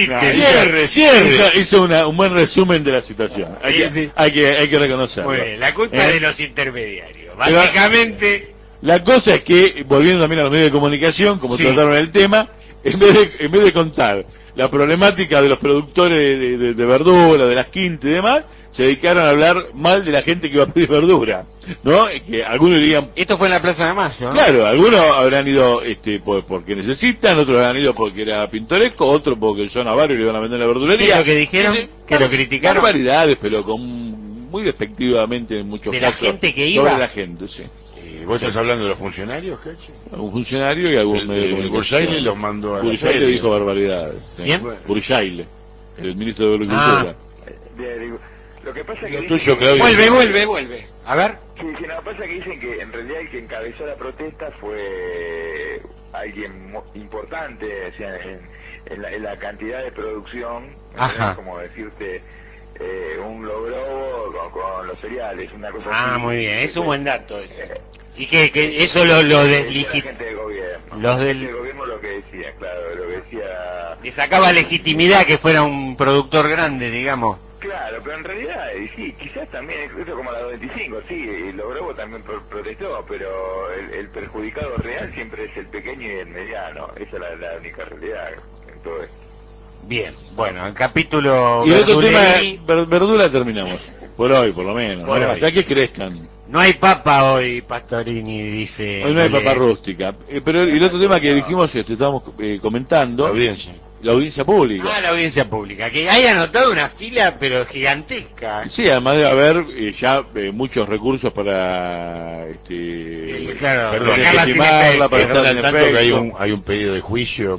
Hizo un buen resumen de la situación. Hay que reconocerlo. Muy bien, la culpa es de los intermediarios. Pero- Básicamente, La cosa es que, volviendo también a los medios de comunicación, como Sí. trataron el tema, en vez de contar la problemática de los productores de verdura, de las quintas y demás, se dedicaron a hablar mal de la gente que iba a pedir verdura, ¿no? Que algunos dirían, esto fue en la Plaza de Mayo, ¿no? claro, algunos habrán ido porque necesitan, otros habrán ido porque era pintoresco, otros porque son avarios y le iban a vender la verdulería. ¿Qué es lo que dijeron? ¿Que lo criticaron? Barbaridades, pero muy despectivamente en muchos ¿De la casos. gente que iba? Sobre la gente, sí. ¿vos estás hablando de los funcionarios, Cacho? Un funcionario y algún medio de El comunicación. Bursaile los mandó a la Bursaile feria. dijo barbaridades. Sí. ¿Bien? Bursaile, el ministro de Agricultura. lo que pasa es Lo que tuyo, dicen que- Claudio. Vuelve. A ver. Sí, lo que pasa es que dicen que en realidad el que encabezó la protesta fue alguien importante, o sea, en la cantidad de producción, Ajá. como decirte, un logrobo con los cereales, una cosa Ah, así. muy bien, es un buen dato ese. Eh, Y que eso lo la deslegit... gente del gobierno. Los La del- gente del gobierno lo que decía, claro, lo que decía... le sacaba legitimidad que fuera un productor grande, digamos. Claro, pero en realidad, sí, quizás también, eso como la 225, sí, y Logrobo también protestó, pero el perjudicado real siempre es el pequeño y el mediano, esa es la única realidad en todo esto. Bien, bueno, el capítulo Y el otro tema, verdulerí, verdura terminamos. Por hoy, por lo menos. Por ¿no? hoy. Hasta que crezcan. no hay papa hoy, Pastorini, dice. Hoy no hay Lole. papa rústica. Pero y el otro tema que dijimos, estábamos comentando, La audiencia. la audiencia pública. Ah, la audiencia pública, que hay anotado una fila, pero gigantesca. Sí, además de haber ya muchos recursos para Claro, Perdón, dejarla sin legitimarla, efecto. para Están estar al en tanto que efecto. hay un pedido de juicio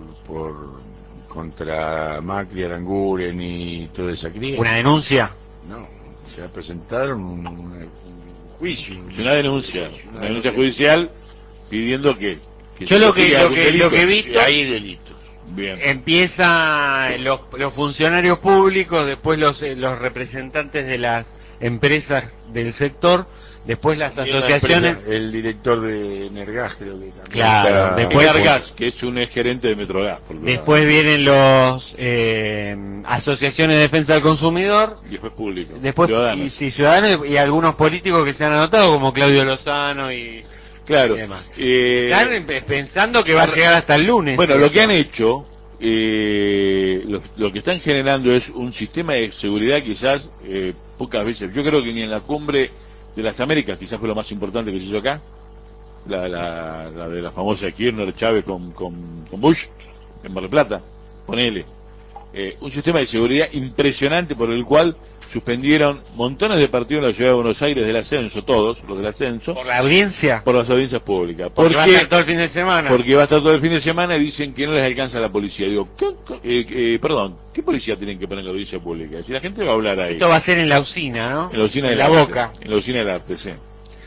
contra Macri, Aranguren y toda esa cría. Una denuncia. No, se va a presentar un juicio. Una denuncia judicial pidiendo que Yo se lo que siga algún delito. he visto, Hay delitos. Bien. empieza los funcionarios públicos, después los representantes de las empresas del sector, después las Y la asociaciones. empresa, el director de Energas creo que también Claro, está- después- Vargas, que es un gerente de Metrogas. por lo Después menos. vienen los asociaciones de defensa del consumidor, Y después público. después Ciudadanos. ciudadanos y algunos políticos que se han anotado como Claudio Lozano y Claro. y demás. Eh, Están pensando que va a llegar hasta el lunes. bueno, ¿sí? lo que han hecho, lo que están generando es un sistema de seguridad quizás pocas veces. Yo creo que ni en la cumbre de las Américas, quizás fue lo más importante que se hizo acá, la de la famosa Kirchner Chávez con Bush en Mar del Plata, ponele. Un sistema de seguridad impresionante por el cual suspendieron montones de partidos en la ciudad de Buenos Aires del ascenso, todos los del ascenso, por la audiencia, por las audiencias públicas. porque va a ¿Por qué? estar todo el fin de semana. Porque va a estar todo el fin de semana y dicen que no les alcanza la policía. Digo, perdón, ¿qué policía tienen que poner en la audiencia pública? Si la gente va a hablar ahí. Esto va a ser en la usina, ¿no? En la usina En del la arte. Boca. En la usina del arte, sí.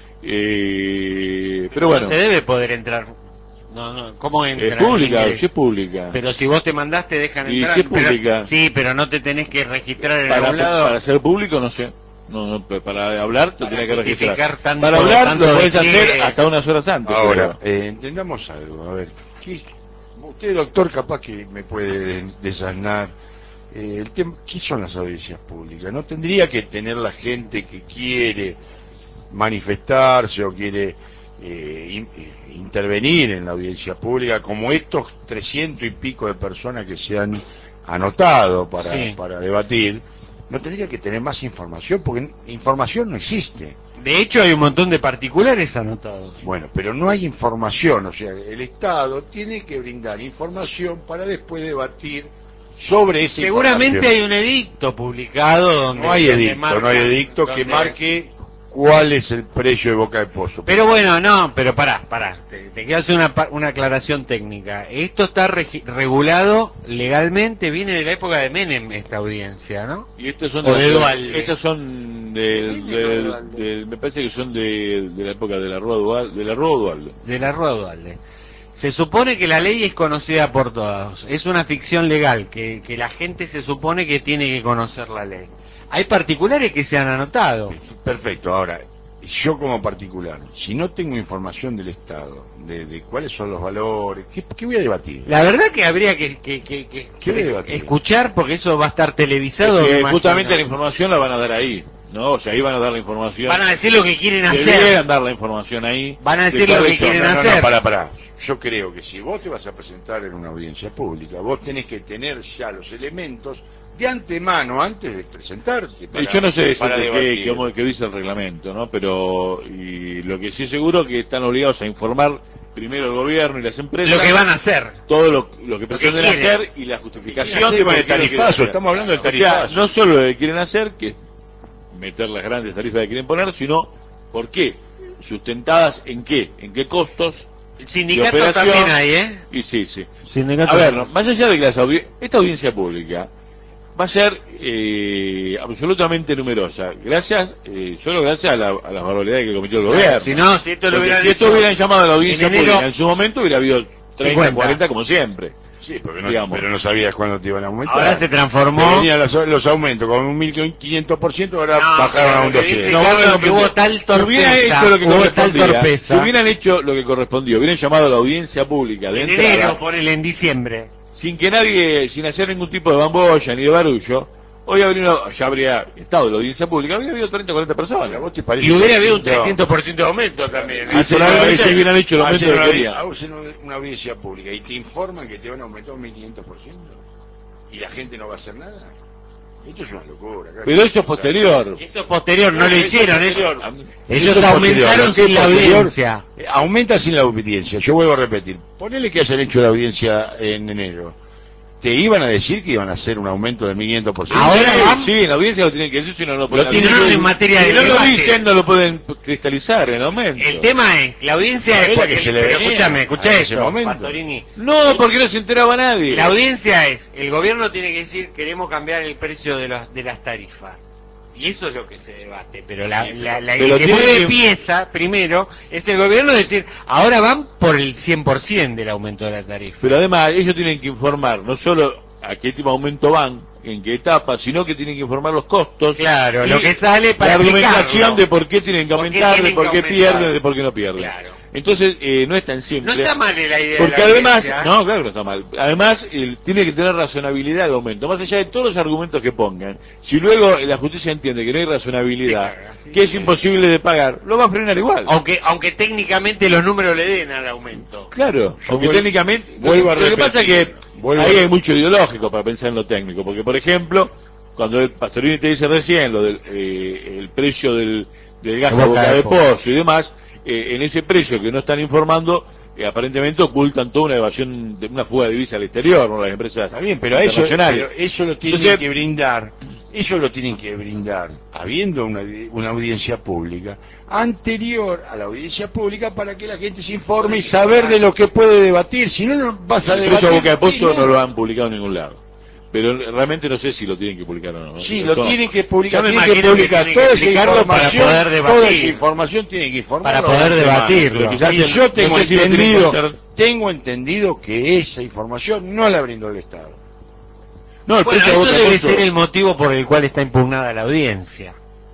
Pero bueno, No se debe poder entrar. No, ¿cómo entra? es pública, Ingrid? sí es pública. Pero si vos te mandás te dejan Y entrar. si es pública. Sí, pero no te tenés que registrar en para, algún lado. para ser público, no sé. Para hablar te tenés que registrar. justificar tanto- Para hablar tanto lo podés despliegue. hacer hasta unas horas antes. Ahora, pero- entendamos algo, a ver, usted, doctor, capaz que me puede desasnar el tema. ¿Qué son las audiencias públicas? ¿No tendría que tener la gente que quiere manifestarse o quiere intervenir en la audiencia pública, como estos 300 y pico de personas que se han anotado Sí. para debatir? ¿No tendría que tener más información? Porque información no existe. De hecho, hay un montón de particulares anotados. Bueno, pero no hay información, o sea, el Estado tiene que brindar información para después debatir sobre esa Seguramente información. hay un edicto publicado donde... No hay donde edicto, marca- no hay edicto que donde- marque cuál es el precio de Boca de Pozo. Pero bueno, no, pero pará, te quiero hacer una aclaración técnica. Esto está regulado legalmente, viene de la época de Menem esta audiencia, ¿no? Y estos son O de Duhalde. estos son me parece que son de la época de la Rúa Duhalde, De la Rúa Duhalde. Se supone que la ley es conocida por todos, es una ficción legal, que la gente se supone que tiene que conocer la ley. Hay particulares que se han anotado. Perfecto, ahora, yo como particular, si no tengo información del Estado, de cuáles son los valores, ¿qué voy a debatir? La verdad que habría que ¿Qué le debatir? escuchar, porque eso va a estar televisado. Es que me imagino. justamente la información la van a dar ahí, ¿no? O sea, ahí van a dar la información. Van a decir lo que quieren hacer. Deberían dar la información ahí. Van a decir de lo que cuáles son. quieren No, hacer. pará. Yo creo que si vos te vas a presentar en una audiencia pública, vos tenés que tener ya los elementos de antemano antes de presentarte. Yo no sé para debatir. qué dice el reglamento, ¿no? Pero y lo que sí es seguro que están obligados a informar primero el gobierno y las empresas Lo que van a hacer. todo lo que pretenden quieren. hacer y la ¿Qué justificación hacen con por el qué lo quieren tarifazo? hacer. Estamos hablando del O sea, tarifazo. no solo lo que quieren hacer, que es meter las grandes tarifas que quieren poner, sino por qué, sustentadas en qué costos. Sindicatos de operación. también hay, ¿eh? Y sí. Sindicatos A ver, no, más allá de que esta audiencia pública va a ser absolutamente numerosa, solo gracias a las barbaridades que cometió el gobierno. Si no, si esto lo Porque hubieran si esto hecho hubieran llamado a la audiencia en enero, pública en su momento hubiera habido 30, 50. 40 como siempre. Sí, porque digamos. pero no sabías cuándo te iban a aumentar. ahora se transformó. Te venían los aumentos con un 1.500%, ahora No, bajaron a un pero lo que 200%. dice No, Carlos, bueno, que hubo tal Si hubieran torpeza, hecho lo que hubo tal correspondía, torpeza. si hubieran hecho lo que correspondía, hubieran llamado a la audiencia pública de En entrada, enero, ponele en diciembre. sin hacer ningún tipo de bambolla ni de barullo, hoy ya habría estado la audiencia pública, habría habido 30 o 40 ¿A personas. vos te parece Y hubiera que- habido un no. 300% de aumento también. Hacen Por ahí, una- si hubieran hecho el aumento hacen que una- querían. hacen una audiencia pública y te informan que te van a aumentar un 1.500% y la gente no va a hacer nada. Esto es una locura. Carlos. Pero eso es posterior. Eso es posterior, no lo hicieron. Eso Ellos es posterior. aumentaron Lo que es sin la posterior, audiencia. Aumenta sin la audiencia. Yo vuelvo a repetir. Ponele que hayan hecho la audiencia en enero. ¿Te iban a decir que iban a hacer un aumento del 1.500%? Ahora van- Sí, en la audiencia lo tienen que decir, si no lo pueden tienen Si no, que- en materia de Si no lo debate. dicen, no lo pueden cristalizar en el aumento. El tema es, la audiencia Era es... que se le pero venía escúchame, escuchá a ese esto, momento. Pastorini. No, porque no se enteraba nadie. La audiencia es, el gobierno tiene que decir, queremos cambiar el precio de las tarifas. Y eso es lo que se debate, pero pero el que tiene mueve que- pieza, primero, es el gobierno decir, ahora van por el 100% del aumento de la tarifa. Pero además, ellos tienen que informar no solo a qué tipo de aumento van, en qué etapa, sino que tienen que informar los costos. Claro, y lo que sale para la argumentación explicarlo. de por qué tienen que ¿Por qué aumentar, tienen de por que qué aumentar? pierden, de por qué no pierden. Claro. Entonces, no es tan simple. No está mal la idea Porque de la además, audiencia. no, claro que no está mal. Además, tiene que tener razonabilidad el aumento. Más allá de todos los argumentos que pongan, si luego la justicia entiende que no hay razonabilidad, Sí, claro, que es imposible de pagar, lo va a frenar igual. Aunque técnicamente los números le den al aumento. Claro, porque vuelvo- técnicamente vuelvo a lo que pasa es repetir, que vuelvo ahí a- hay mucho ideológico para pensar en lo técnico, porque por ejemplo, cuando el Pastorini te dice recién lo del el precio del gas a boca de pozo y demás, en ese precio que no están informando, aparentemente ocultan toda una evasión, una fuga de divisa al exterior, ¿no? Las empresas Está bien, pero internacionales. eso lo tienen Entonces- que brindar. Eso lo tienen que brindar, habiendo una audiencia pública, anterior a la audiencia pública, para que la gente se informe y saber de lo que puede debatir. Si no, no vas a El debatir. precio a boca de pozo nada. no lo han publicado en ningún lado. Pero realmente no sé si lo tienen que publicar o no. Sí, Pero lo tienen que publicar, Yo me tienen que imagino que publicar tienen que toda esa explicarlo para información, poder debatir. toda esa información tiene que informar Para poder debatirlo. Pero quizás Y el- yo no tengo sé si lo tienen que entendido, hacer- tengo entendido que esa información no la brindó el Estado. No, el Bueno, precio a eso boca de debe pozo- ser el motivo por el cual está impugnada la audiencia.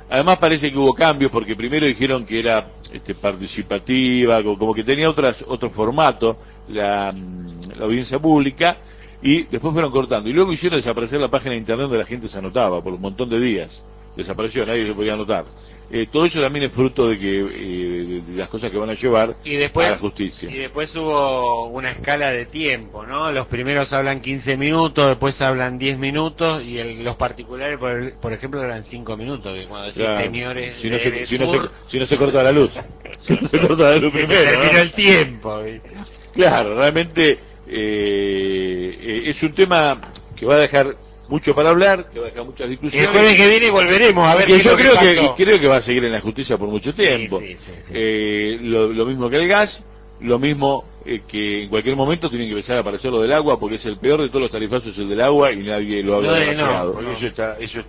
Además parece que hubo cambios porque primero dijeron que era participativa, como que tenía otro formato la audiencia pública, y después fueron cortando y luego hicieron desaparecer la página de internet donde la gente se anotaba por un montón de días. Desapareció, nadie se podía anotar. Todo eso también es fruto de que de las cosas que van a llevar a la justicia. Y después hubo una escala de tiempo, ¿no? Los primeros hablan 15 minutos, después hablan 10 minutos y los particulares, por ejemplo, eran 5 minutos. Que cuando decís Claro. señores, si no se corta la luz, si no se corta la luz se primero, terminó ¿no? el tiempo. Claro, realmente es un tema que va a dejar mucho para hablar, que va a dejar muchas El discusiones. jueves que viene volveremos a ver Que qué es yo lo creo pasó. que va a seguir en la justicia por mucho tiempo. Sí. Lo mismo que el gas, lo mismo que en cualquier momento tienen que empezar a aparecer lo del agua, porque es el peor de todos los tarifazos, el del agua, y nadie lo habla demasiado. Porque eso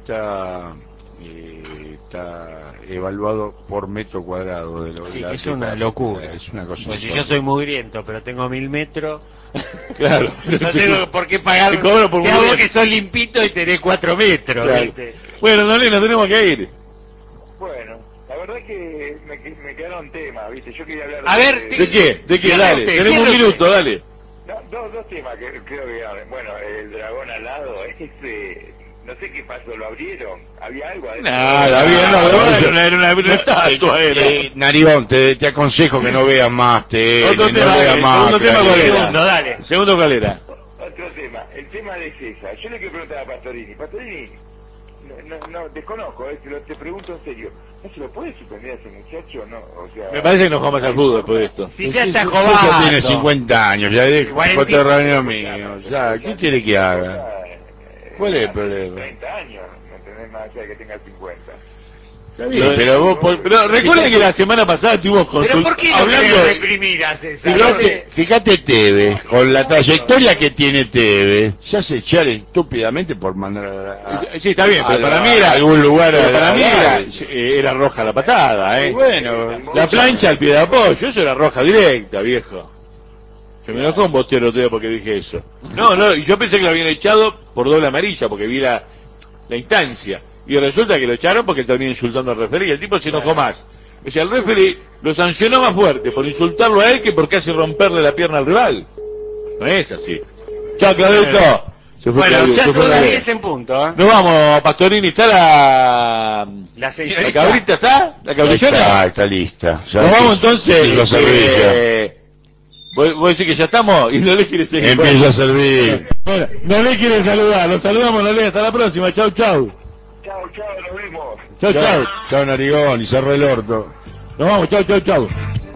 está evaluado por metro cuadrado de lo Sí, la- es de una la- locura. Es una cosa Pues si insólita. yo soy mugriento, pero tengo 1000 metros, Claro. no tengo por qué pagar. Te cobro por Te hago mugriento. que sos limpito y tenés 4 metros. Claro. ¿viste? Bueno, Nolena, tenemos que ir. Bueno, la verdad es que me quedaron temas, ¿viste? Yo quería hablar A ver, ¿De qué? ¿De qué? Cierre Dale, usted, tenemos un cierre minuto, usted. dale. No, dos temas que creo que... Bueno, el dragón alado, no sé qué pasó, ¿lo abrieron? ¿Había algo adentro? Nada, bien, no, era una estatua, era. Narigón, te aconsejo que no veas más, Otro no tema, veas el más. segundo tema, ¿cuál era? Segundo, dale. Segundo, ¿cuál era? Otro tema, el tema de César. Yo le quiero preguntar a Pastorini. Pastorini, no desconozco, te pregunto en serio. ¿No se lo puede suspender a ese muchacho? No, o sea... Me parece que nos vamos al fútbol después de esto. Si ya está César jugando. tiene 50 años, ya es 40. coterráneo mío. Ya, ¿qué quiere que haga? ¿Cuál es el hace problema? 30 años, ¿me entendés? Más allá de que tenga 50. Está bien, pero vos... Pero recuerden que la semana pasada estuvimos ¿Pero por qué no hablando quiere de... reprimir a César? Fíjate Tevez, con la trayectoria que tiene Tevez, se hace echar estúpidamente por mandar Sí, está bien, pero para mí a era algún lugar. pero para mí a- era roja la patada, Y bueno, La plancha al pie de apoyo, eso era roja directa, viejo. Se me enojó un bostero otro día porque dije eso. No, y yo pensé que lo habían echado por doble amarilla, porque vi la instancia. Y resulta que lo echaron porque terminó insultando al referee. El tipo se enojó más. O sea, el referee lo sancionó más fuerte por insultarlo a él que por casi romperle la pierna al rival. No es así. Chao, Claudito. Se fue Bueno, Claudio, ya se fue son las Claudio. 10 en punto. ¿eh? Nos vamos, Pastorini. ¿Está La la señorita. cabrita? ¿Está? ¿La Ahí cabrillona? está lista. Ya Nos vamos empieza- entonces. empieza a servir ¿Vos decís que ya estamos? Y no le quiere ya. seguir. Empieza a servir. Bueno, no le quiere saludar. Los saludamos, no le. Hasta la próxima. Chau, chau. Chao, nos vemos. Chau, chau. Chao, Narigón, y cerró el orto. Nos vamos. Chau, chau, chau.